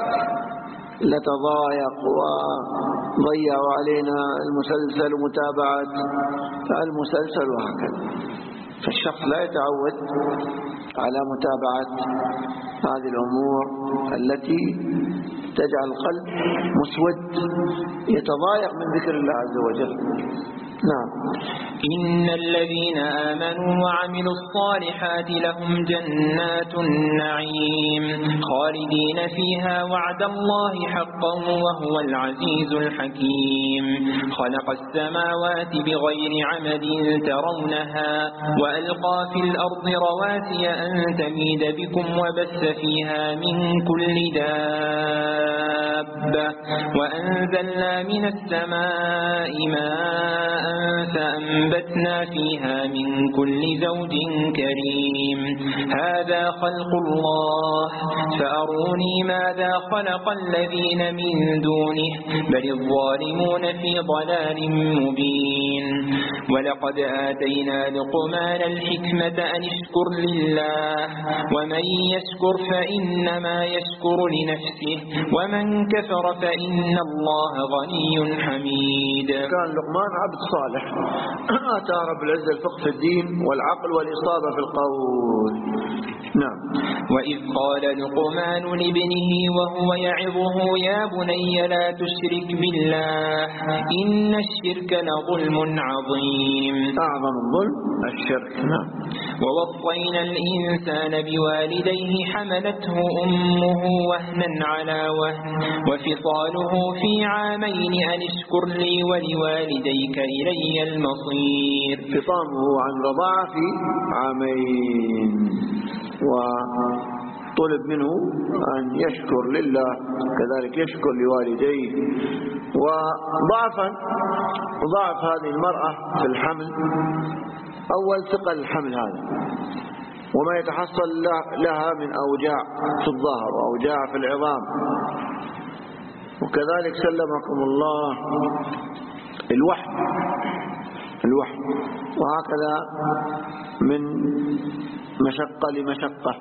لتضايق وضيعوا علينا المسلسل ومتابعة المسلسل وهكذا. فالشخص لا يتعود على متابعة هذه الأمور التي تجعل القلب مسود يتضايق من ذكر الله عز وجل. نعم. إن الذين آمنوا وعملوا الصالحات لهم جنات النعيم خالدين فيها وعد الله حقا وهو العزيز الحكيم. خلق السماوات بغير عمد ترونها وألقى في الأرض رواسي أن تميد بكم وبث فيها من كل دابة وأنزلنا من السماء ماء فأنبتنا فيها من كل زوج كريم. هذا خلق الله فأروني ماذا خلق الذين من دونه بل الظالمون في ضلال مبين. ولقد آتينا لقمان الحكمة أن اشكر لله ومن يشكر فإنما يشكر لنفسه ومن كفر فإن الله غني حميد. كان لقمان عبد صالح آتى رب العزة الفقه في الدين والعقل والإصابة في القول. نعم. وإذ قال لقمان لابنه وهو يعظه يا بني لا تشرك بالله إن الشرك لظلم عظيم. أعظم الظلم الشرك. نعم. ووصينا الإنسان بوالديه حملته أمه وهنا على وهن وفصاله في عامين أن اشكر لي ولوالديك إلي المصير. فطامه عن رضاعة في عامين وطلب منه أن يشكر لله كذلك يشكر لوالديه. وضعفا ضعف هذه المرأة في الحمل أول ثقل الحمل هذا وما يتحصل لها من أوجاع في الظهر وأوجاع في العظام. وكذلك سلمكم الله الوحي الوحي وهكذا من مشقة لمشقة.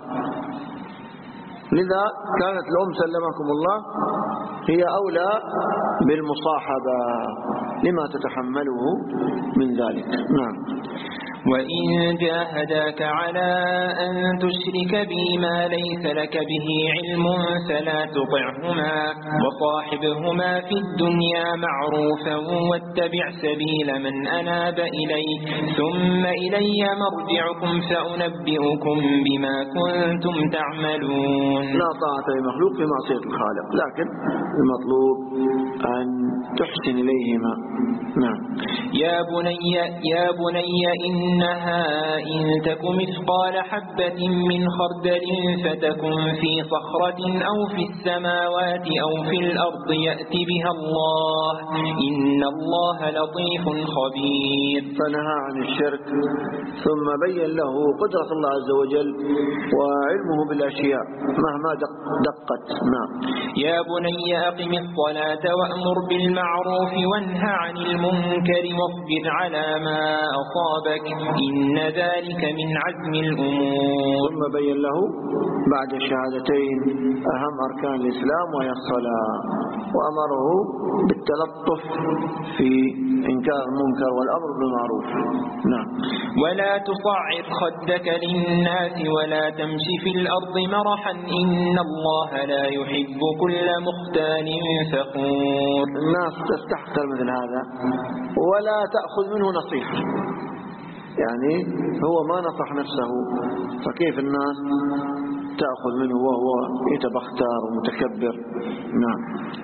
لذا كانت الأم سلمكم الله هي أولى بالمصاحبة لما تتحمله من ذلك. نعم. وإن جاهداك على أن تشرك بي ما ليس لك به علم فلا تطعهما وصاحبهما في الدنيا معروفا واتبع سبيل من أناب إلي ثم إلي مرجعكم فأنبئكم بما كنتم تعملون. لا طاعة لمخلوق في معصية الخالق لكن المطلوب أن تحسن إليهما. نعم. يا بني يا بني إنها إن تك مثقال حبة من خردل فتكن في صخرة أو في السماوات أو في الأرض يأت بها الله إن الله لطيف خبير. فنهى عن الشرك ثم بين له قدرة الله عز وجل وعلمه بالأشياء مهما دقت. نعم. يا بني أقم الصلاة وأمر بالمعروف وانهى عن المنكر واصبر على ما أصابك إن ذلك من عزم الأمور. ثم بين له بعد الشهادتين أهم أركان الإسلام وهي الصلاة وأمره بالتلطف في إنكار المنكر والأمر بالمعروف. نعم. ولا تصعر خدك للناس ولا تمشي في الأرض مرحا إن الله لا يحب كل مختال فخور. الناس تستحقر مثل هذا ولا تأخذ منه نصيحة يعني هو ما نصح نفسه فكيف الناس تأخذ منه وهو يتبختر ومتكبر. نعم.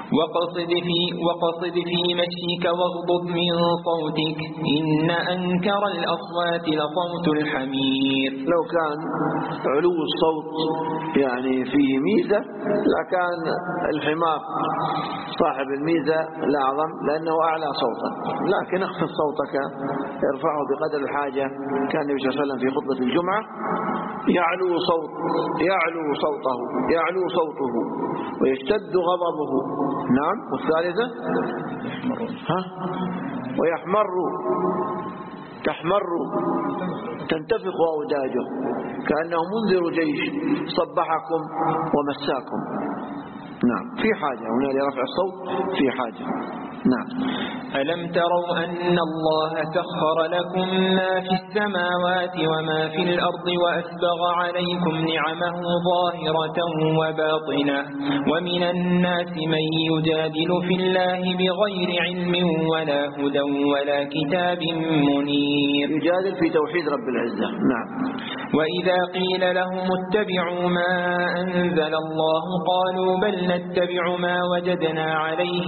وقصد في, وقصد في مشيك واغضض من صوتك إن أنكر الأصوات لصوت الحمير. لو كان علو الصوت يعني فيه ميزة لكان الحمار صاحب الميزة الأعظم لأنه أعلى صوتا، لكن اخفض صوتك ارفعه بقدر الحاجة. كان النبي صلى الله عليه وسلم في خطبة الجمعة يعلو صوت يعلو صوته يعلو صوته ويشتد غضبه. نعم. والثالثة ها ويحمر تحمر تنتفخ أوداجه كأنه منذر جيش صبحكم ومساكم. نعم. في حاجة هنا لرفع الصوت، في حاجة. نعم. ألم تروا أن الله سخر لكم ما في السماوات وما في الأرض وأسبغ عليكم نعمه ظاهرة وباطنة ومن الناس من يجادل في الله بغير علم ولا هدى ولا كتاب منير. يجادل في توحيد رب العزة. نعم. وإذا قيل لهم اتبعوا ما أنزل الله قالوا بل نتبع ما وجدنا عليه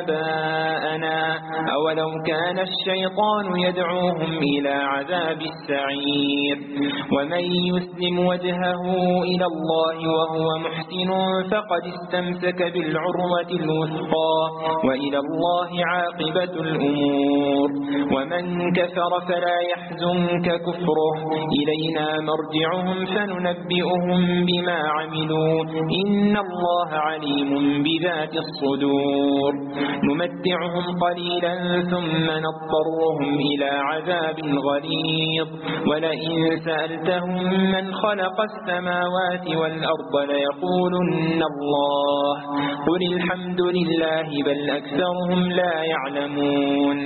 آباءنا أولو كان الشيطان يدعوهم إلى عذاب السعير. ومن يسلم وجهه إلى الله وهو محسن فقد استمسك بالعروة الوثقى وإلى الله عاقبة الأمور. ومن كفر فلا يحزنك كفره إلينا مرجعهم فننبئهم بما عملوا إن الله عليم بذات الصدور. نمتعهم قليلا ثم نضطرهم إلى عذاب غليظ ولئن سألتهم من خلق السماوات والأرض ليقولن الله قل الحمد لله بل أكثرهم لا يعلمون.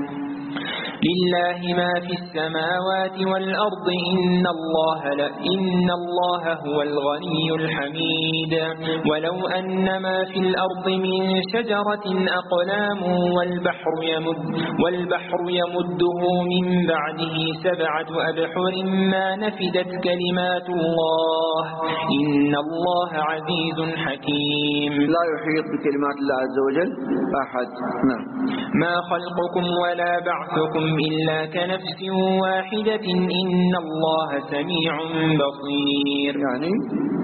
لله ما في السماوات والأرض إن الله, لا إن الله هو الغني الحميد. ولو أن ما في الأرض من شجرة أقلام والبحر, يمد والبحر يمده من بعده سبعة أبحر ما نفدت كلمات الله إن الله عزيز حكيم. لا يحيط بكلمات الله عز وجل أحد. نعم. ما خلقكم ولا بعثكم إلا كنفس واحدة إن الله سميع بصير. يعني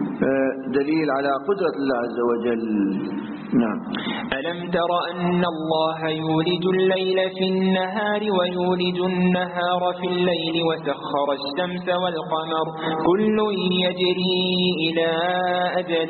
دليل على قدرة الله عز وجل. نعم. ألم تر أن الله يولج الليل في النهار ويولج النهار في الليل وسخر الشمس والقمر كل يجري إلى أجل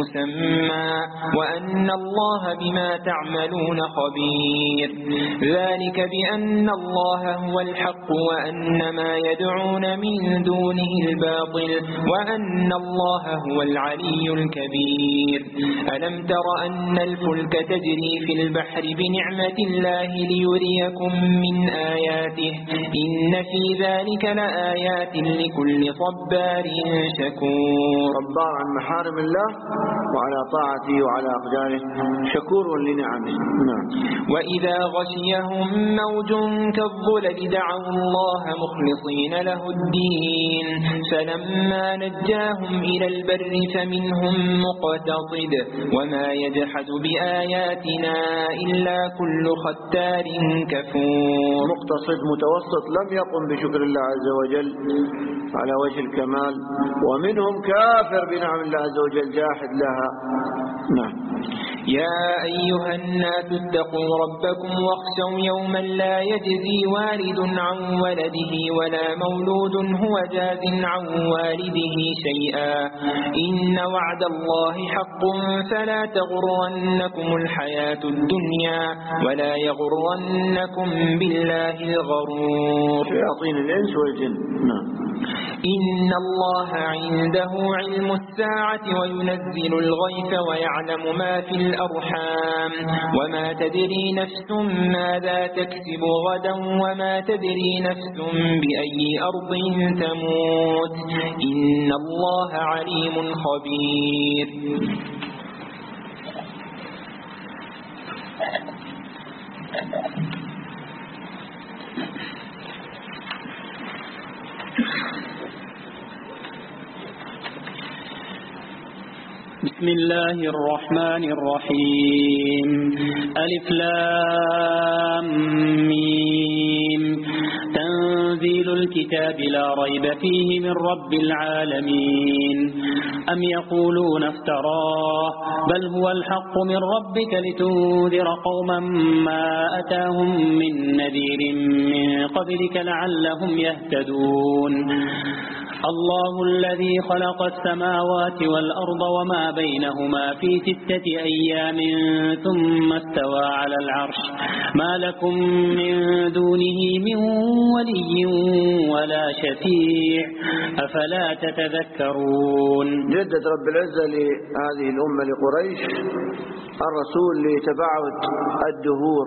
مسمى وأن الله بما تعملون خبير. ذلك بأن الله هو الحق وأن ما يدعون من دونه الباطل وأن الله هو العلي الكبير. ألم تر أن أن الفلك تجري في البحر بنعمة الله ليريكم من آياته إن في ذلك لآيات لكل صبار شكور. صبار عن محارم الله وعلى طاعته وعلى أقداره شكور لنعمه. نعم. وإذا غشيهم موج كالظلل دعوا الله مخلصين له الدين فلما نجاهم إلى البر فمنهم مقتصد وما يجحد بآياتنا إلا كل ختار كفور. مقتصد متوسط لم يقم بشكر الله عز وجل على وجه الكمال ومنهم كافر بنعم الله عز وجل جاحد لها. نعم. يا أيها الناس اتقوا ربكم واخشوا يوما لا يجزي والد عن ولده ولا مولود هو جاز عن والده شيئا إن وعد الله حق فلا تغرنكم الحياة الدنيا ولا يغرنكم بالله الغرور. شياطين الإنس والجن. نعم. إن الله عنده علم الساعة وينزل الغيث ويعلم ما في الأرحام وما تدري نفس ماذا تكسب غدا وما تدري نفس بأي أرض تموت إن الله عليم خبير. بسم الله الرحمن الرحيم ألف لام ميم تنزيل الكتاب لا ريب فيه من رب العالمين أم يقولون افتراه بل هو الحق من ربك لتنذر قوما ما أتاهم من نذير من قبلك لعلهم يهتدون الله الذي خلق السماوات والأرض وما بينهما في ستة أيام ثم استوى على العرش ما لكم من دونه من ولي ولا شفيع أفلا تتذكرون. جدد رب العزة لهذه الأمة لقريش الرسول لتباعد الدهور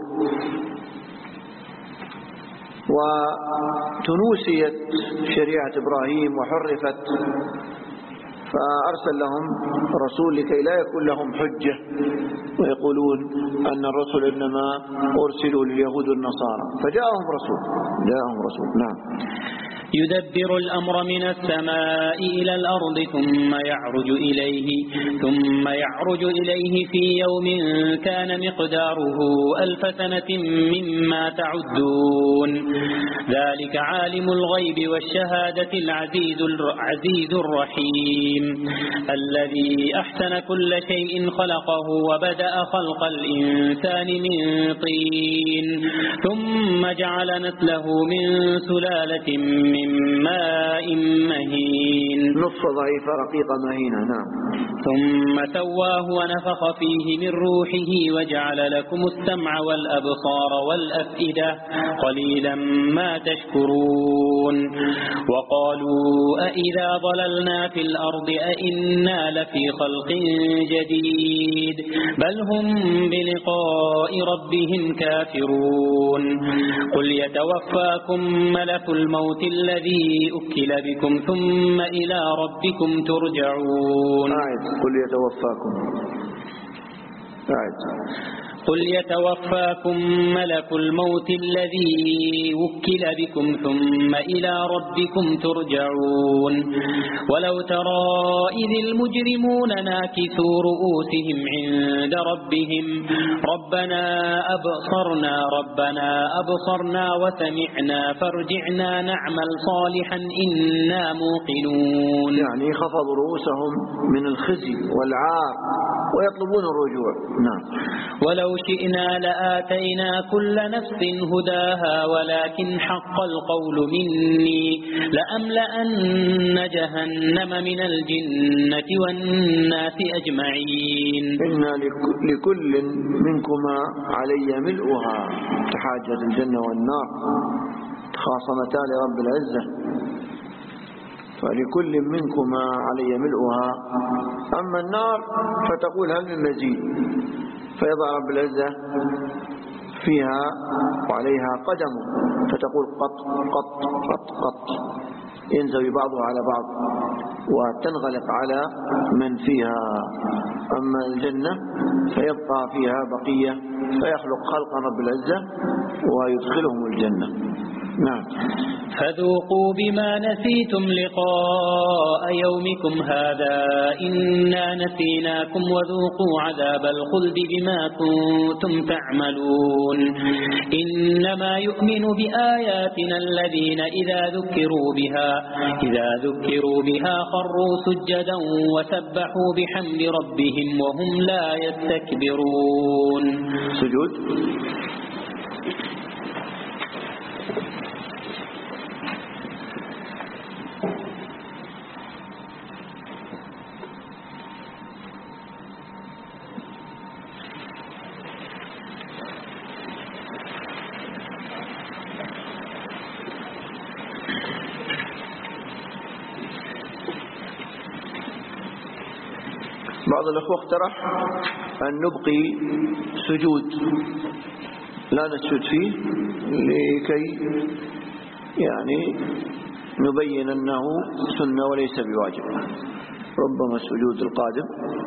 وتنوسيت شريعة إبراهيم وحرفت، فأرسل لهم رسول لكي لا يكون لهم حجة ويقولون أن الرسل إنما أرسلوا لليهود والنصارى، فجاءهم رسول جاءهم رسول نعم. يدبر الأمر من السماء إلى الأرض ثم يعرج إليه ثم يعرج إليه في يوم كان مقداره ألف سنة مما تعدون ذلك عالم الغيب والشهادة العزيز العزيز الرحيم الذي أحسن كل شيء خلقه وبدأ خلق الإنسان من طين ثم جعل نسله من سلالة من من ماء مهين نصف ضعيفة رقيقة مهينة نعم. ثم سواه ونفخ فيه من روحه وجعل لكم السمع والأبصار والأفئدة قليلا ما تشكرون. وقالوا أئذا ضللنا في الأرض أئنا لفي خلق جديد بل هم بلقاء ربهم كافرون. قل يتوفاكم ملك الموت الذي أكل بكم ثم إلى ربكم ترجعون. أعد قل يتوفاكم أعد قل يتوفاكم ملك الموت الذي وكل بكم ثم إلى ربكم ترجعون. ولو ترى إذ المجرمون ناكثوا رؤوسهم عند ربهم ربنا أبصرنا ربنا أبصرنا وسمعنا فارجعنا نعمل صالحا إنا موقنون. يعني خفضوا رؤوسهم من الخزي والعار ويطلبون الرجوع نعم. ولو شئنا لآتينا كل نفس هداها ولكن حق القول مني لأملأن جهنم من الجنة والناس أجمعين. إن لكل منكما علي ملؤها تحاجة الجنة والنار خاصمتا لرب العزة فلكل منكما علي ملؤها. أما النار فتقول هل من مزيد فيضع رب العزة فيها وعليها قدمه فتقول قط قط قط قط ينزوي بعضها على بعض وتنغلق على من فيها. أما الجنة فيبقى فيها بقية فيخلق خلق رب العزة ويدخلهم الجنة نعم. فذوقوا بما نسيتم لقاء يومكم هذا إنا نسيناكم وذوقوا عذاب الخلد بما كنتم تعملون. إنما يؤمن بآياتنا الذين إذا ذكروا بها إذا ذكروا بها خروا سجدا وسبحوا بحمد ربهم وهم لا يستكبرون. سجود بعض الأخوة اقترح أن نبقي سجود لا نسجد فيه لكي يعني نبين أنه سنة وليس بواجب. ربما السجود القادم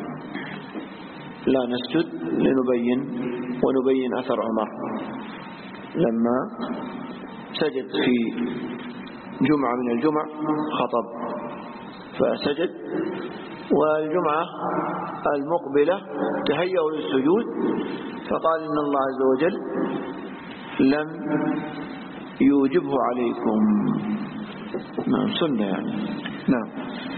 لا نسجد لنبين ونبين أثر عمر لما سجد في جمعة من الجمع خطب فسجد والجمعة المقبلة تهيأوا للسجود، فقال إن الله عز وجل لم يوجبه عليكم. نعم، سنة يعني. نعم.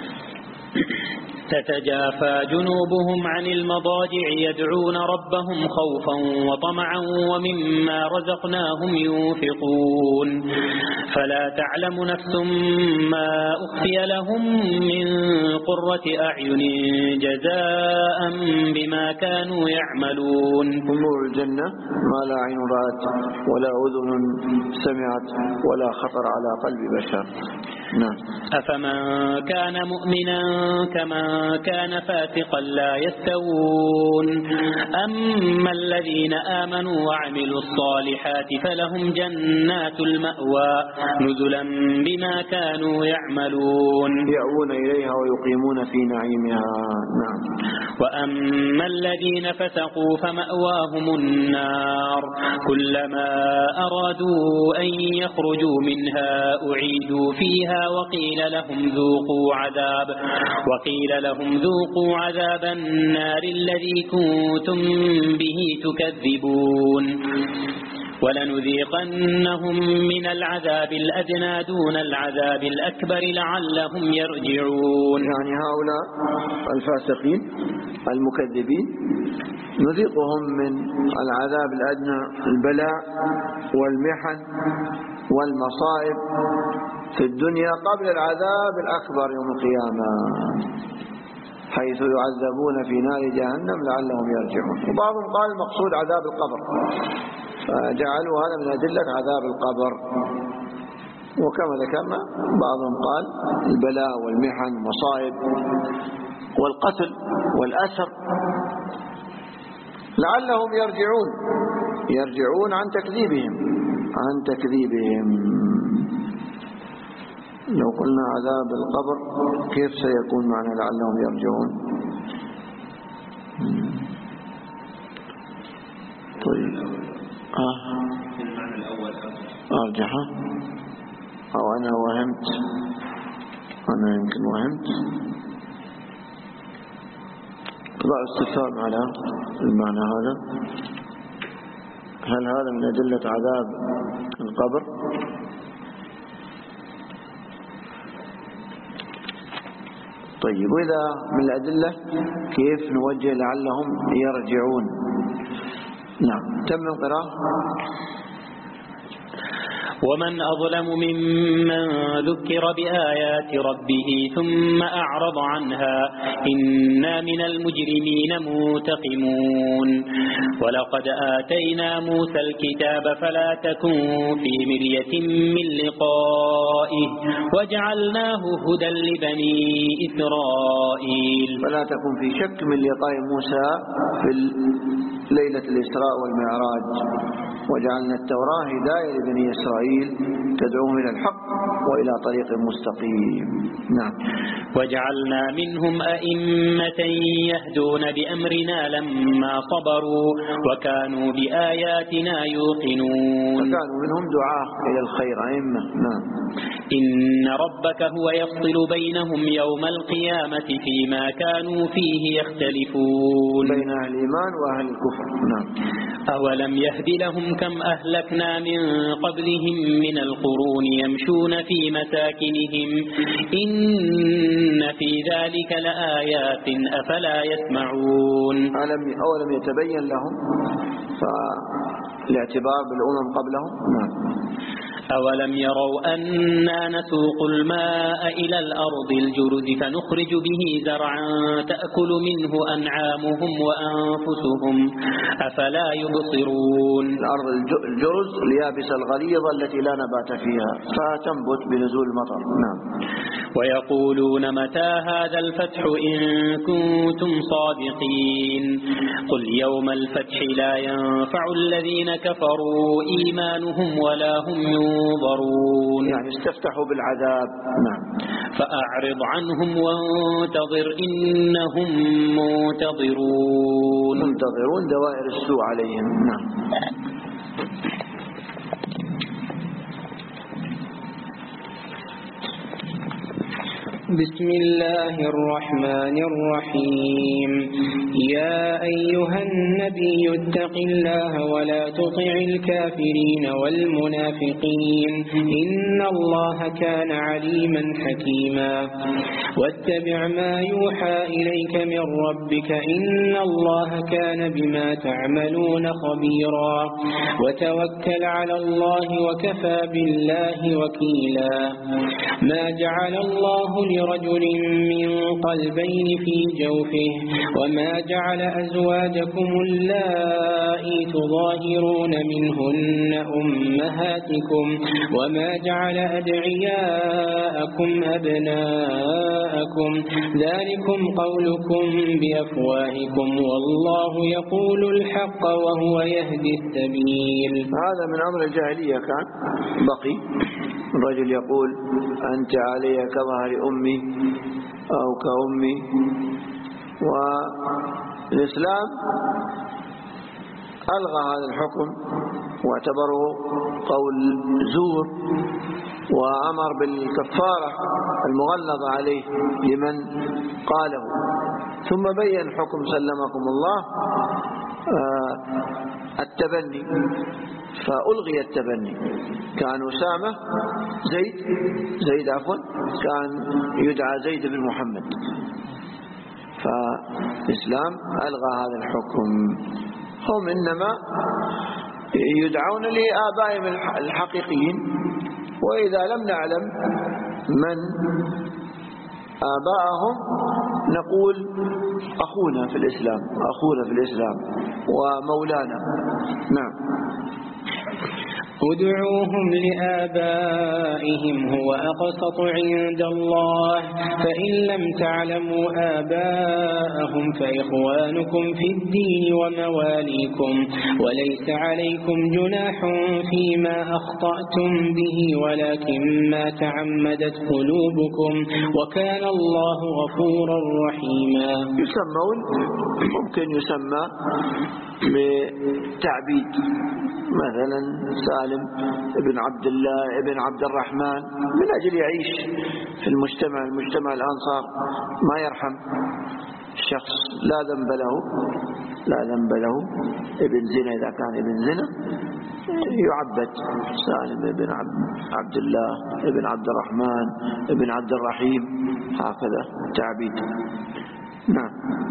تتجافى جنوبهم عن المضاجع يدعون ربهم خوفا وطمعا ومما رزقناهم ينفقون فلا تعلم نفس ما أخفي لهم من قرة أعين جزاء بما كانوا يعملون. أمور الجنة ما لا عين رأت ولا أذن سمعت ولا خطر على قلب بشر. نعم. أفمن كان مؤمنا كمن كان فاسقا لا يستوون أما الذين آمنوا وعملوا الصالحات فلهم جنات المأوى نزلا بما كانوا يعملون يأوون إليها ويقيمون في نعيمها. نعم. وأما الذين فسقوا فمأواهم النار كلما أرادوا أن يخرجوا منها أعيدوا فيها وقيل لهم ذوقوا عذاب وقيل لهم ذوقوا عذاب النار الذي كنتم به تكذبون ولنذيقنهم من العذاب الأدنى دون العذاب الأكبر لعلهم يرجعون. يعني هؤلاء الفاسقين المكذبين نذيقهم من العذاب الأدنى البلاء والمحن والمصائب في الدنيا قبل العذاب الأكبر يوم القيامة، حيث يعذبون في نار جهنم لعلهم يرجعون. وبعضهم قال المقصود عذاب القبر، فجعلوا هذا من أدلة عذاب القبر. وكما ذكرنا بعضهم قال البلاء والمحن والمصائب والقتل والأسر لعلهم يرجعون يرجعون عن تكذيبهم عن تكذيبهم. لو قلنا عذاب القبر كيف سيكون معنى لعلهم يرجعون؟ طيب آه. المعنى الأول أرجح أو أنا وهمت أنا يمكن وهمت ضع استفهام على المعنى هذا. هل هذا من أدلة عذاب القبر؟ طيب، وإذا من الأدلة كيف نوجه لعلهم يرجعون؟ نعم. تم القراءة. ومن أظلم ممن ذكر بآيات ربه ثم أعرض عنها إنا من المجرمين منتقمون. ولقد آتينا موسى الكتاب فلا تكن في مرية من لقائه وجعلناه هدى لبني إسرائيل. فلا تكن في شك من لقاء موسى في ليلة الإسراء والمعراج، وجعلنا التوراة هداية لبني إسرائيل تدعوهم إلى الحق وإلى طريق مستقيم. نعم. وجعلنا منهم أئمة يهدون بأمرنا لما صبروا وكانوا بآياتنا يوقنون. وكانوا منهم دعاة إلى الخير أئمة. نعم. إن ربك هو يفصل بينهم يوم القيامة فيما كانوا فيه يختلفون. بين أهل الإيمان وأهل الكفر. نعم. أولم يهد لهم كم أهلكنا من قبلهم من القرون يمشون في مساكنهم إن في ذلك لآيات أفلا يسمعون. أولم يتبين لهم فالاعتبار بالأمم قبلهم. نعم. أولم يروا أنا نسوق الماء إلى الأرض الجرز فنخرج به زرعا تأكل منه أنعامهم وأنفسهم أفلا يبصرون. الأرض الجرز اليابسة الغليظة التي لا نبات فيها فتنبت بنزول المطر. نعم. ويقولون متى هذا الفتح إن كنتم صادقين قل يوم الفتح لا ينفع الذين كفروا إيمانهم ولا هم ينظرون. يعني استفتحوا بالعذاب. نعم. فأعرض عنهم وانتظر إنهم منتظرون. منتظرون دوائر السوء عليهم. نعم. بسم الله الرحمن الرحيم. يا أيها النبي اتق الله ولا تطع الكافرين والمنافقين إن الله كان عليما حكيما. واتبع ما يوحى إليك من ربك إن الله كان بما تعملون خبيرا. وتوكل على الله وكفى بالله وكيلا. ما جعل الله لرجل من قلبين في جوفه وما جعل أزواجكم اللائي تظاهرون منهن أمهاتكم وما جعل أدعياءكم أبناءكم ذلكم قولكم بأفواهكم والله يقول الحق وهو يهدي السبيل. هذا من أمر الجاهلية كان بقي الرجل يقول أنت علي كظهر أمي أو كأمي. والإسلام ألغى هذا الحكم واعتبره قول زور وأمر بالكفارة المغلظة عليه لمن قاله. ثم بين حكم سلمكم الله التبني فألغي التبني. كان أسامة زيد زيد عفوا كان يدعى زيد بن محمد. فالإسلام ألغى هذا الحكم. هم إنما يدعون لآبائهم الحقيقيين وإذا لم نعلم من آباءهم نقول أخونا في الإسلام أخونا في الإسلام ومولانا. نعم. ادعوهم لآبائهم هو أقسط عند الله فإن لم تعلموا آباءهم فإخوانكم في الدين ومواليكم وليس عليكم جناح فيما أخطأتم به ولكن ما تعمدت قلوبكم وكان الله غفورا رحيما. يسمون ممكن يسمى بتعبيد مثلا سالم ابن عبد الله ابن عبد الرحمن من أجل يعيش في المجتمع المجتمع الآن صار ما يرحم الشخص لا ذنب له لا ذنب له ابن زنا إذا كان ابن زنا يعبد سالم ابن عبد الله ابن عبد الرحمن ابن عبد الرحيم هكذا تعبيد. نعم.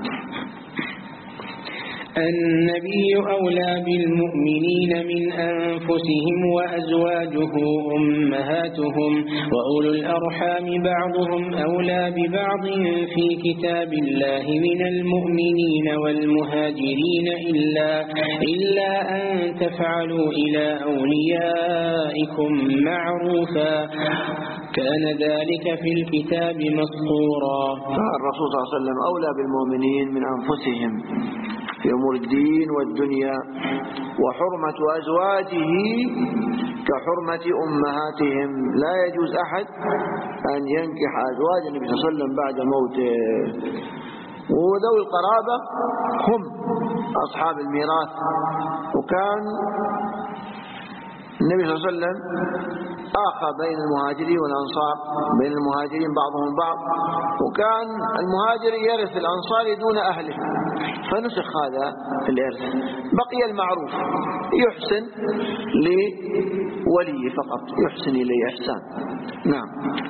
النبي أولى بالمؤمنين من أنفسهم وأزواجه أمهاتهم وأولو الأرحام بعضهم أولى ببعض في كتاب الله من المؤمنين والمهاجرين إلا, إلا أن تفعلوا إلى أوليائكم معروفا كان ذلك في الكتاب مسطورا. الرسول صلى الله عليه وسلم أولى بالمؤمنين من أنفسهم في أمور الدين والدنيا وحرمة أزواجه كحرمة أمهاتهم. لا يجوز أحد أن ينكح أزواج النبي صلى الله عليه وسلم بعد موته. وذوي القرابة هم أصحاب الميراث. وكان النبي صلى الله عليه وسلم آخى بين المهاجرين والأنصار بين المهاجرين بعضهم بعض وكان المهاجر يرث الأنصار دون أهله فنسخ هذا الإرث. بقي المعروف يحسن لولي فقط يحسن إليه إحسان. نعم.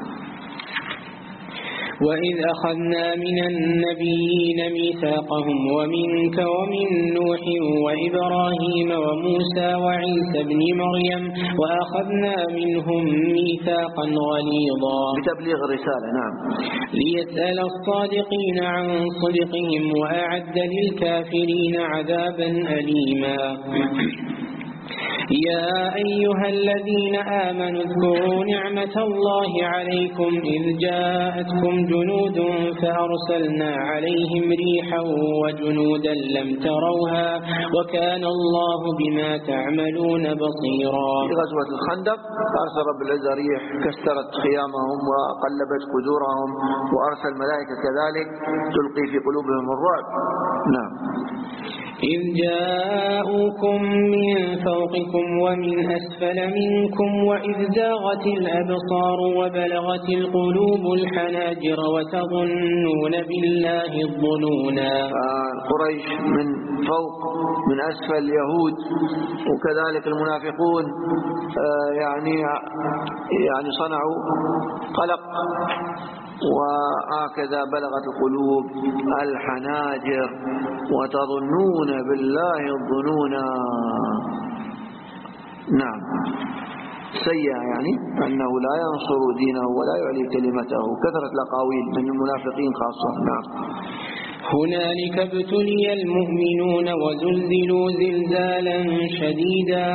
وإذ أخذنا من النبيين ميثاقهم ومنك ومن نوح وإبراهيم وموسى وعيسى بن مريم وأخذنا منهم ميثاقا غليظا بتبليغ الرسالة. نعم. ليسأل الصادقين عن صدقهم وأعد للكافرين عذابا أليما. يا أيها الذين آمنوا اذكروا نعمة الله عليكم إذ جاءتكم جنود فأرسلنا عليهم ريحا وجنودا لم تروها وكان الله بما تعملون بصيرا. في غزوة الخندق أرسل رب العزة ريح كسرت خيامهم وقلبت قدورهم وأرسل ملائكة كذلك تلقي في قلوبهم الرعب. نعم. إذ جاءوكم من فوق فوقكم ومن أسفل منكم وإذ زاغت الأبصار وبلغت القلوب الحناجر وتظنون بالله الظنونا. قريش من فوق من أسفل اليهود وكذلك المنافقون يعني يعني صنعوا قلق، وهكذا بلغت القلوب الحناجر وتظنون بالله الظنونا. نعم، سيئة يعني أنه لا ينصر دينه ولا يعلي كلمته، كثرة الأقاويل من المنافقين خاصة. نعم. هنالك ابتلي المؤمنون وزلزلوا زلزالا شديدا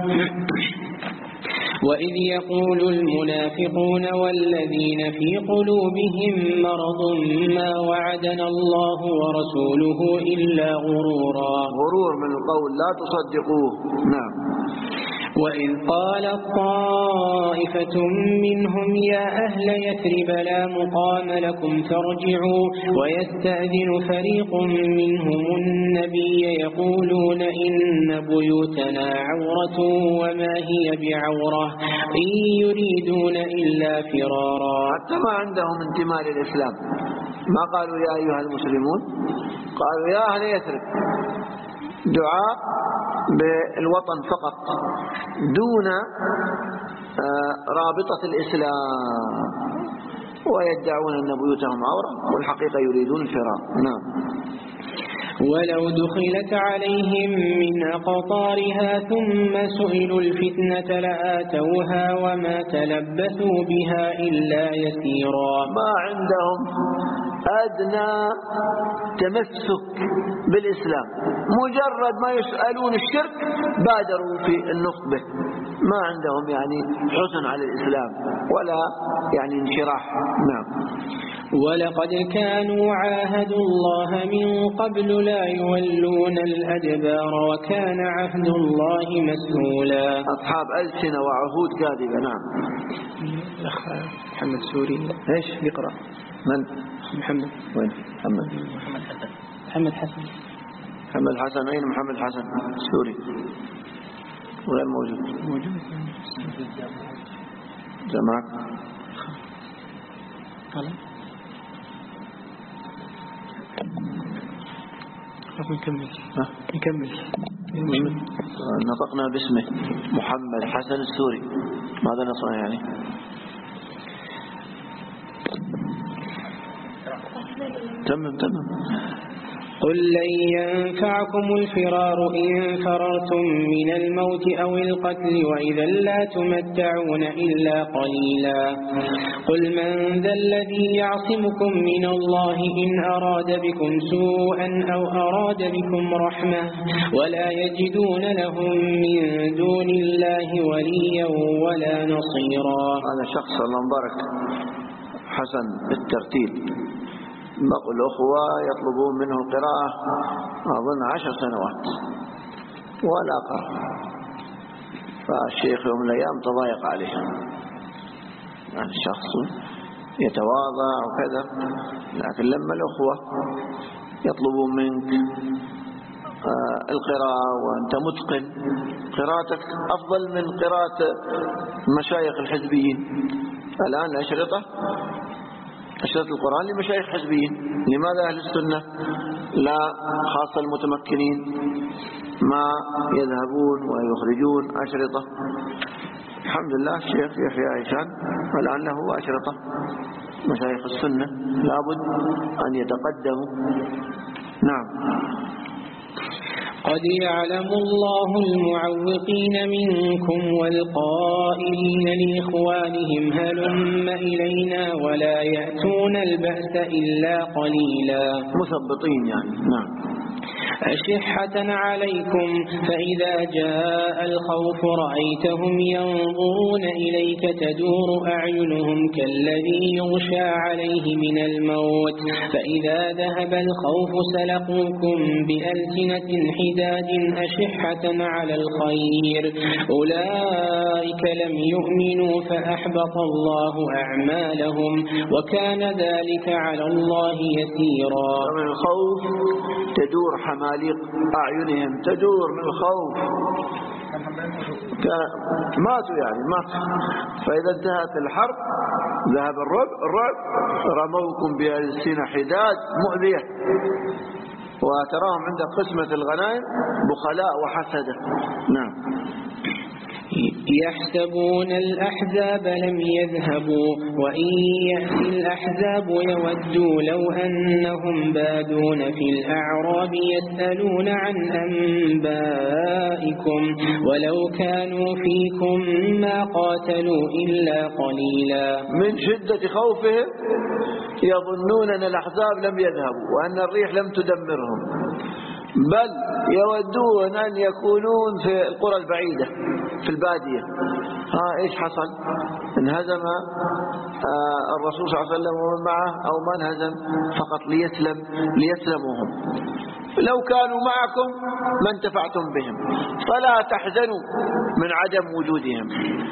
وإذ يقول المنافقون والذين في قلوبهم مرض ما وعدنا الله ورسوله إلا غرورا. غرور من القول، لا تصدقوه. نعم. وإذ قالت طائفة منهم يا أهل يثرب لا مقام لكم فارجعوا ويستأذن فريق منهم النبي يقولون إن بيوتنا عورة وما هي بعورة إن يريدون إلا فرارا. حتى ما عندهم انتماء للإسلام، ما قالوا يا أيها المسلمون، قالوا يا أهل يثرب، دعاء بالوطن فقط دون رابطة الإسلام، ويدعون أن بيوتهم عورة والحقيقة يريدون الفرار. نعم. ولو دخلت عليهم من أقطارها ثم سئلوا الفتنة لآتوها وما تلبثوا بها إلا يسيرا. ما عندهم أدنى تمسك بالإسلام، مجرد ما يسألون الشرك بادروا في النطق به، ما عندهم يعني حزن على الإسلام ولا يعني انشراح. نعم. ولقد كانوا عاهدوا الله من قبل لا يولون الأدبار وكان عهد الله مسؤولا. أصحاب ألسنة وعهود كاذبة. نعم. محمد سوري ايش يقرأ؟ من؟ محمد. وين محمد؟ محمد حسن. محمد حسن. أين محمد حسن؟ سوري غير موجود. موجود جماعك نكمل نكمل نطقنا باسمه محمد حسن السوري، ماذا نصنع يعني؟ تمام تمام. قل لن ينفعكم الفرار إن فررتم من الموت أو القتل وإذا لا تمتعون إلا قليلا. قل من ذا الذي يعصمكم من الله إن أراد بكم سوءا أو أراد بكم رحمة ولا يجدون لهم من دون الله وليا ولا نصيرا. هذا شخص الله مبارك حسن بالترتيب، بقوا الأخوة يطلبون منه القراءة أظن عشر سنوات ولا قرأ، فالشيخ يوم من الأيام تضايق عليه، يعني الشخص يتواضع وكذا، لكن لما الأخوة يطلبون منك القراءة وأنت متقن، قراءتك أفضل من قراءة مشايخ الحزبيين. الآن الأشرطة أشرطة القرآن لمشايخ حزبيين، لماذا أهل السنة لا خاصة المتمكنين ما يذهبون ويخرجون أشرطة؟ الحمد لله الشيخ يحيى عيشان الآن له أشرطة، مشايخ السنة لابد أن يتقدموا. نعم. قد يعلم الله المعوقين منكم والقائلين لإخوانهم هلم إلينا ولا يأتون البأس إلا قليلا. مثبطين يعني. نعم. أشحة عليكم فإذا جاء الخوف رأيتهم ينظرون إليك تدور أعينهم كالذي يغشى عليه من الموت فإذا ذهب الخوف سلقوكم بألسنة حداد أشحة على الخير أولئك لم يؤمنوا فأحبط الله أعمالهم وكان ذلك على الله يسيرا. من الخوف تدور حماليق أعينهم، تدور من الخوف ماتوا يعني ماتوا. فإذا انتهت الحرب ذهب الرعب الرعب رموكم بألسنة حداد مؤذية، وتراهم عند قسمة الغنائم بخلاء وحسدة. نعم. يحسبون الأحزاب لم يذهبوا وإن يأتي الأحزاب يودوا لو أنهم بادون في الأعراب يسألون عن أنبائكم ولو كانوا فيكم ما قاتلوا إلا قليلا. من شدة خوفهم يظنون أن الأحزاب لم يذهبوا وأن الريح لم تدمرهم، بل يودون أن يكونون في القرى البعيدة في البادية. ها إيش حصل؟ انهزم الرسول صلى الله عليه وسلم ومن معه أو ما انهزم فقط ليسلم ليسلموهم. لو كانوا معكم ما انتفعتم بهم، فلا تحزنوا من عدم وجودهم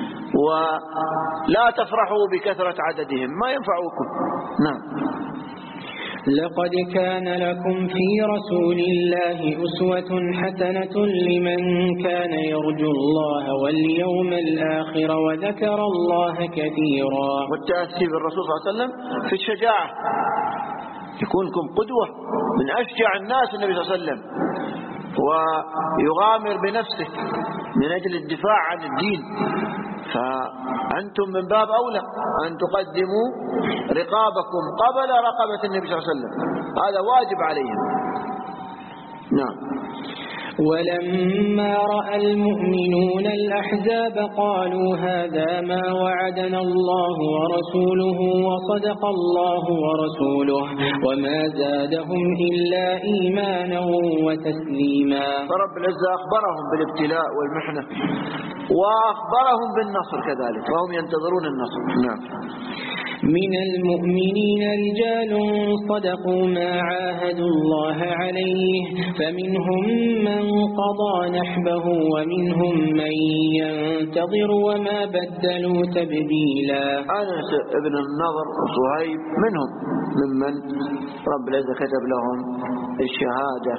ولا تفرحوا بكثرة عددهم، ما ينفعوكم. نعم. لقد كان لكم في رسول الله أسوة حسنة لمن كان يرجو الله واليوم الآخر وذكر الله كثيرا. والتأسي بالرسول صلى الله عليه وسلم في الشجاعة، يكونكم قدوة من أشجع الناس النبي صلى الله عليه وسلم، ويغامر بنفسه من أجل الدفاع عن الدين، فأنتم من باب أولى أن تقدموا رقابكم قبل رقبة النبي صلى الله عليه وسلم، هذا واجب عليهم. نعم. ولما رأى المؤمنون الأحزاب قالوا هذا ما وعدنا الله ورسوله وصدق الله ورسوله وما زادهم إلا إيمانا وتسليما. فرب العزة أخبرهم بالابتلاء والمحنة وأخبرهم بالنصر كذلك، فهم ينتظرون النصر. نعم. من المؤمنين رجال صدقوا ما عاهدوا الله عليه فمنهم من قضى نحبه ومنهم من ينتظر وما بدلوا تبديلا. أنس ابن النضر وصهيب منهم ممن رب العزة كتب لهم الشهادة،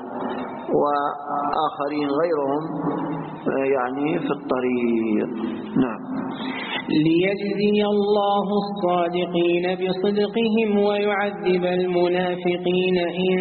وآخرين غيرهم يعني في الطريق. نعم. ليجزي الله الصادقين بصدقهم ويعذب المنافقين إن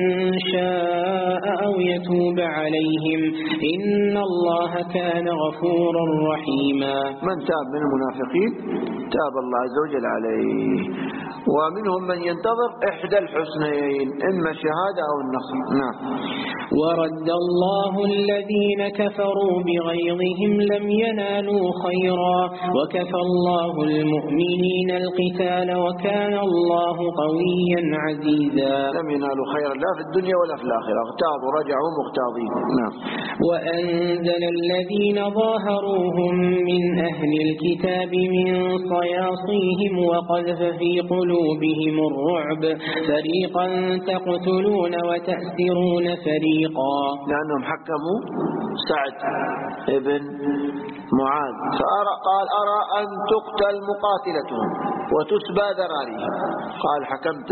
شاء أو يتوب عليهم إن الله كان غفورا رحيما. من تاب من المنافقين تاب الله عز وجل عليه، ومنهم من ينتظر إحدى الحسنيين إما الشهادة أو النصر. نعم. ورد الله الذين كفروا بغيظهم لم ينالوا خيرا وكفى الله المؤمنين القتال وكان الله قويا عزيزا. لم ينالوا خيرا لا في الدنيا ولا في الآخرة، اغتابوا رجعوا مغتاظين. نعم. وأنزل الذين ظاهروهم من أهل الكتاب من صياصيهم وقذف في قلوبهم الرعب فريقا تقتلون وتأسرون فريقا. لأنهم حكموا سعد ابن معاذ فأرى قال أرى أن تقتل مقاتلتهم وتسبى ذراريهم. قال حكمت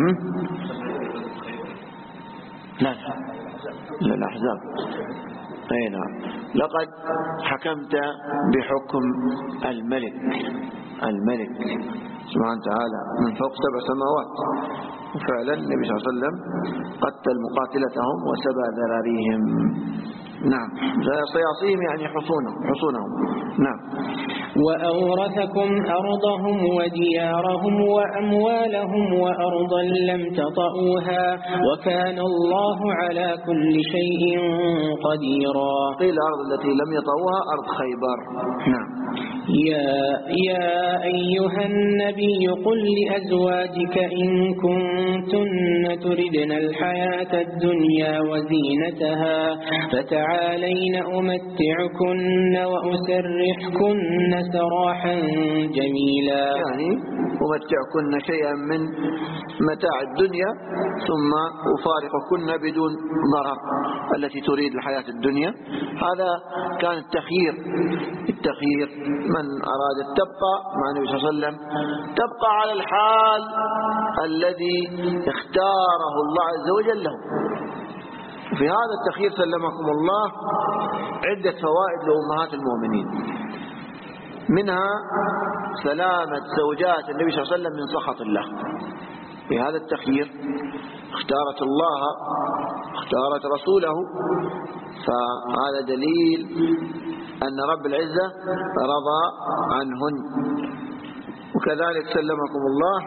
لا لا الأحزاب أي نعم لقد حكمت بحكم الملك الملك سبحانه وتعالى من فوق سبع سماوات. وفعلا النبي صلى الله عليه وسلم قتل مقاتلتهم وسبى ذراريهم. نعم. صياصيهم يعني حصونهم حصونهم. نعم. وأورثكم أرضهم وديارهم وأموالهم وأرضا لم تطئوها وكان الله على كل شيء قديرا. قيل الأرض التي لم يطئوها أرض خيبر. نعم. يا, يا أيها النبي قل لأزواجك إن كنتن تردن الحياة الدنيا وزينتها فتعالين أمتعكن وأسرحكن سراحا جميلا. يعني أمتعكن شيئا من متاع الدنيا ثم أفارقكن بدون ضرر التي تريد الحياة الدنيا. هذا كان التخيير التخيير من أرادت تبقى مع النبي صلى الله عليه وسلم تبقى على الحال الذي اختاره الله عز وجل له، في هذا التخيير سلمكم الله عدة فوائد لأمهات المؤمنين، منها سلامة زوجات النبي صلى الله عليه وسلم من سخط الله. في هذا التخيير اختارت الله اختارت رسوله، فهذا دليل أن رب العزة رضى عنهن. وكذلك سلمكم الله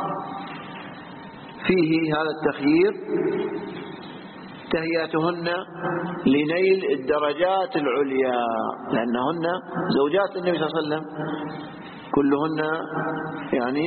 فيه هذا التخيير تهيئتهن لنيل الدرجات العليا، لأنهن زوجات النبي صلى الله عليه وسلم كلهن يعني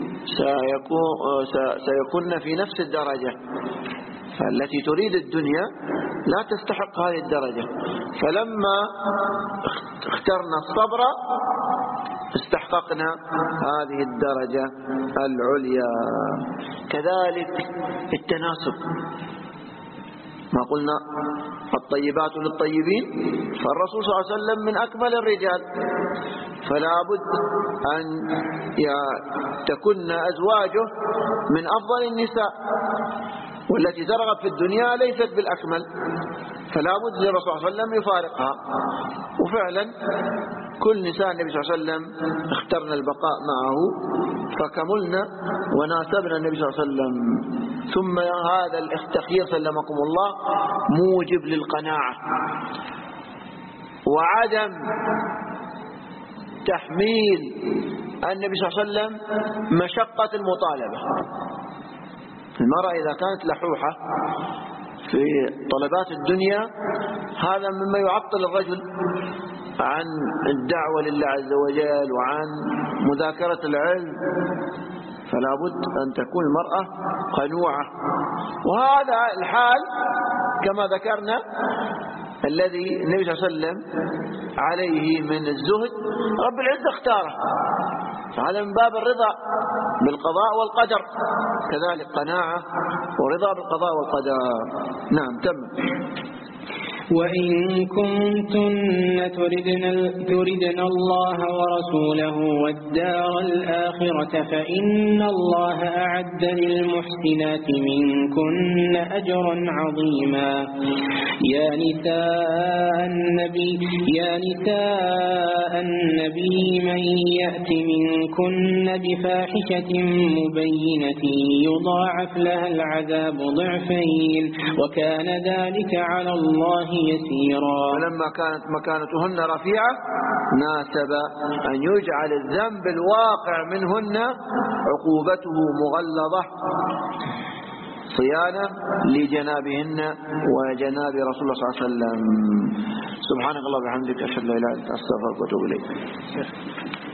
سيكون في نفس الدرجة، فالتي تريد الدنيا لا تستحق هذه الدرجة، فلما اخترنا الصبر استحققنا هذه الدرجة العليا. كذلك التناسب، ما قلنا الطيبات للطيبين، فالرسول صلى الله عليه وسلم من أكمل الرجال، فلا بد أن تكون أزواجه من أفضل النساء، والتي ترغب في الدنيا ليست بالأكمل، فلا بد للرسول صلى الله عليه وسلم يفارقها. وفعلا كل نساء النبي صلى الله عليه وسلم اخترنا البقاء معه فكملنا وناسبنا النبي صلى الله عليه وسلم. ثم هذا التخيير سلمكم الله موجب للقناعة وعدم تحميل النبي صلى الله عليه وسلم مشقة المطالبة. المرأة إذا كانت لحوحة في طلبات الدنيا هذا مما يعطل الرجل عن الدعوة لله عز وجل وعن مذاكرة العلم، فلا بد أن تكون المرأة قنوعة. وهذا الحال كما ذكرنا الذي النبي صلى الله عليه وسلم عليه من الزهد رب العزة اختاره، فهذا من باب الرضا بالقضاء والقدر، كذلك قناعة ورضا بالقضاء والقدر. نعم تم. وإن كنتن تردن, تردن الله ورسوله والدار الآخرة فإن الله أعد للمحسنات منكن أجرا عظيما. يا نساء النبي يا نساء النبي من يأت منكن بفاحشة مبينة يضاعف لها العذاب ضعفين وكان ذلك على الله يسيرا. ولما كانت مكانتهن رفيعة ناسب أن يجعل الذنب الواقع منهن عقوبته مغلظة صيانة لجنابهن وجناب رسول الله صلى الله عليه وسلم. سبحانك الله وبحمدك أشهد أن لا إله إلا أنت أستغفرك وأتوب إليك.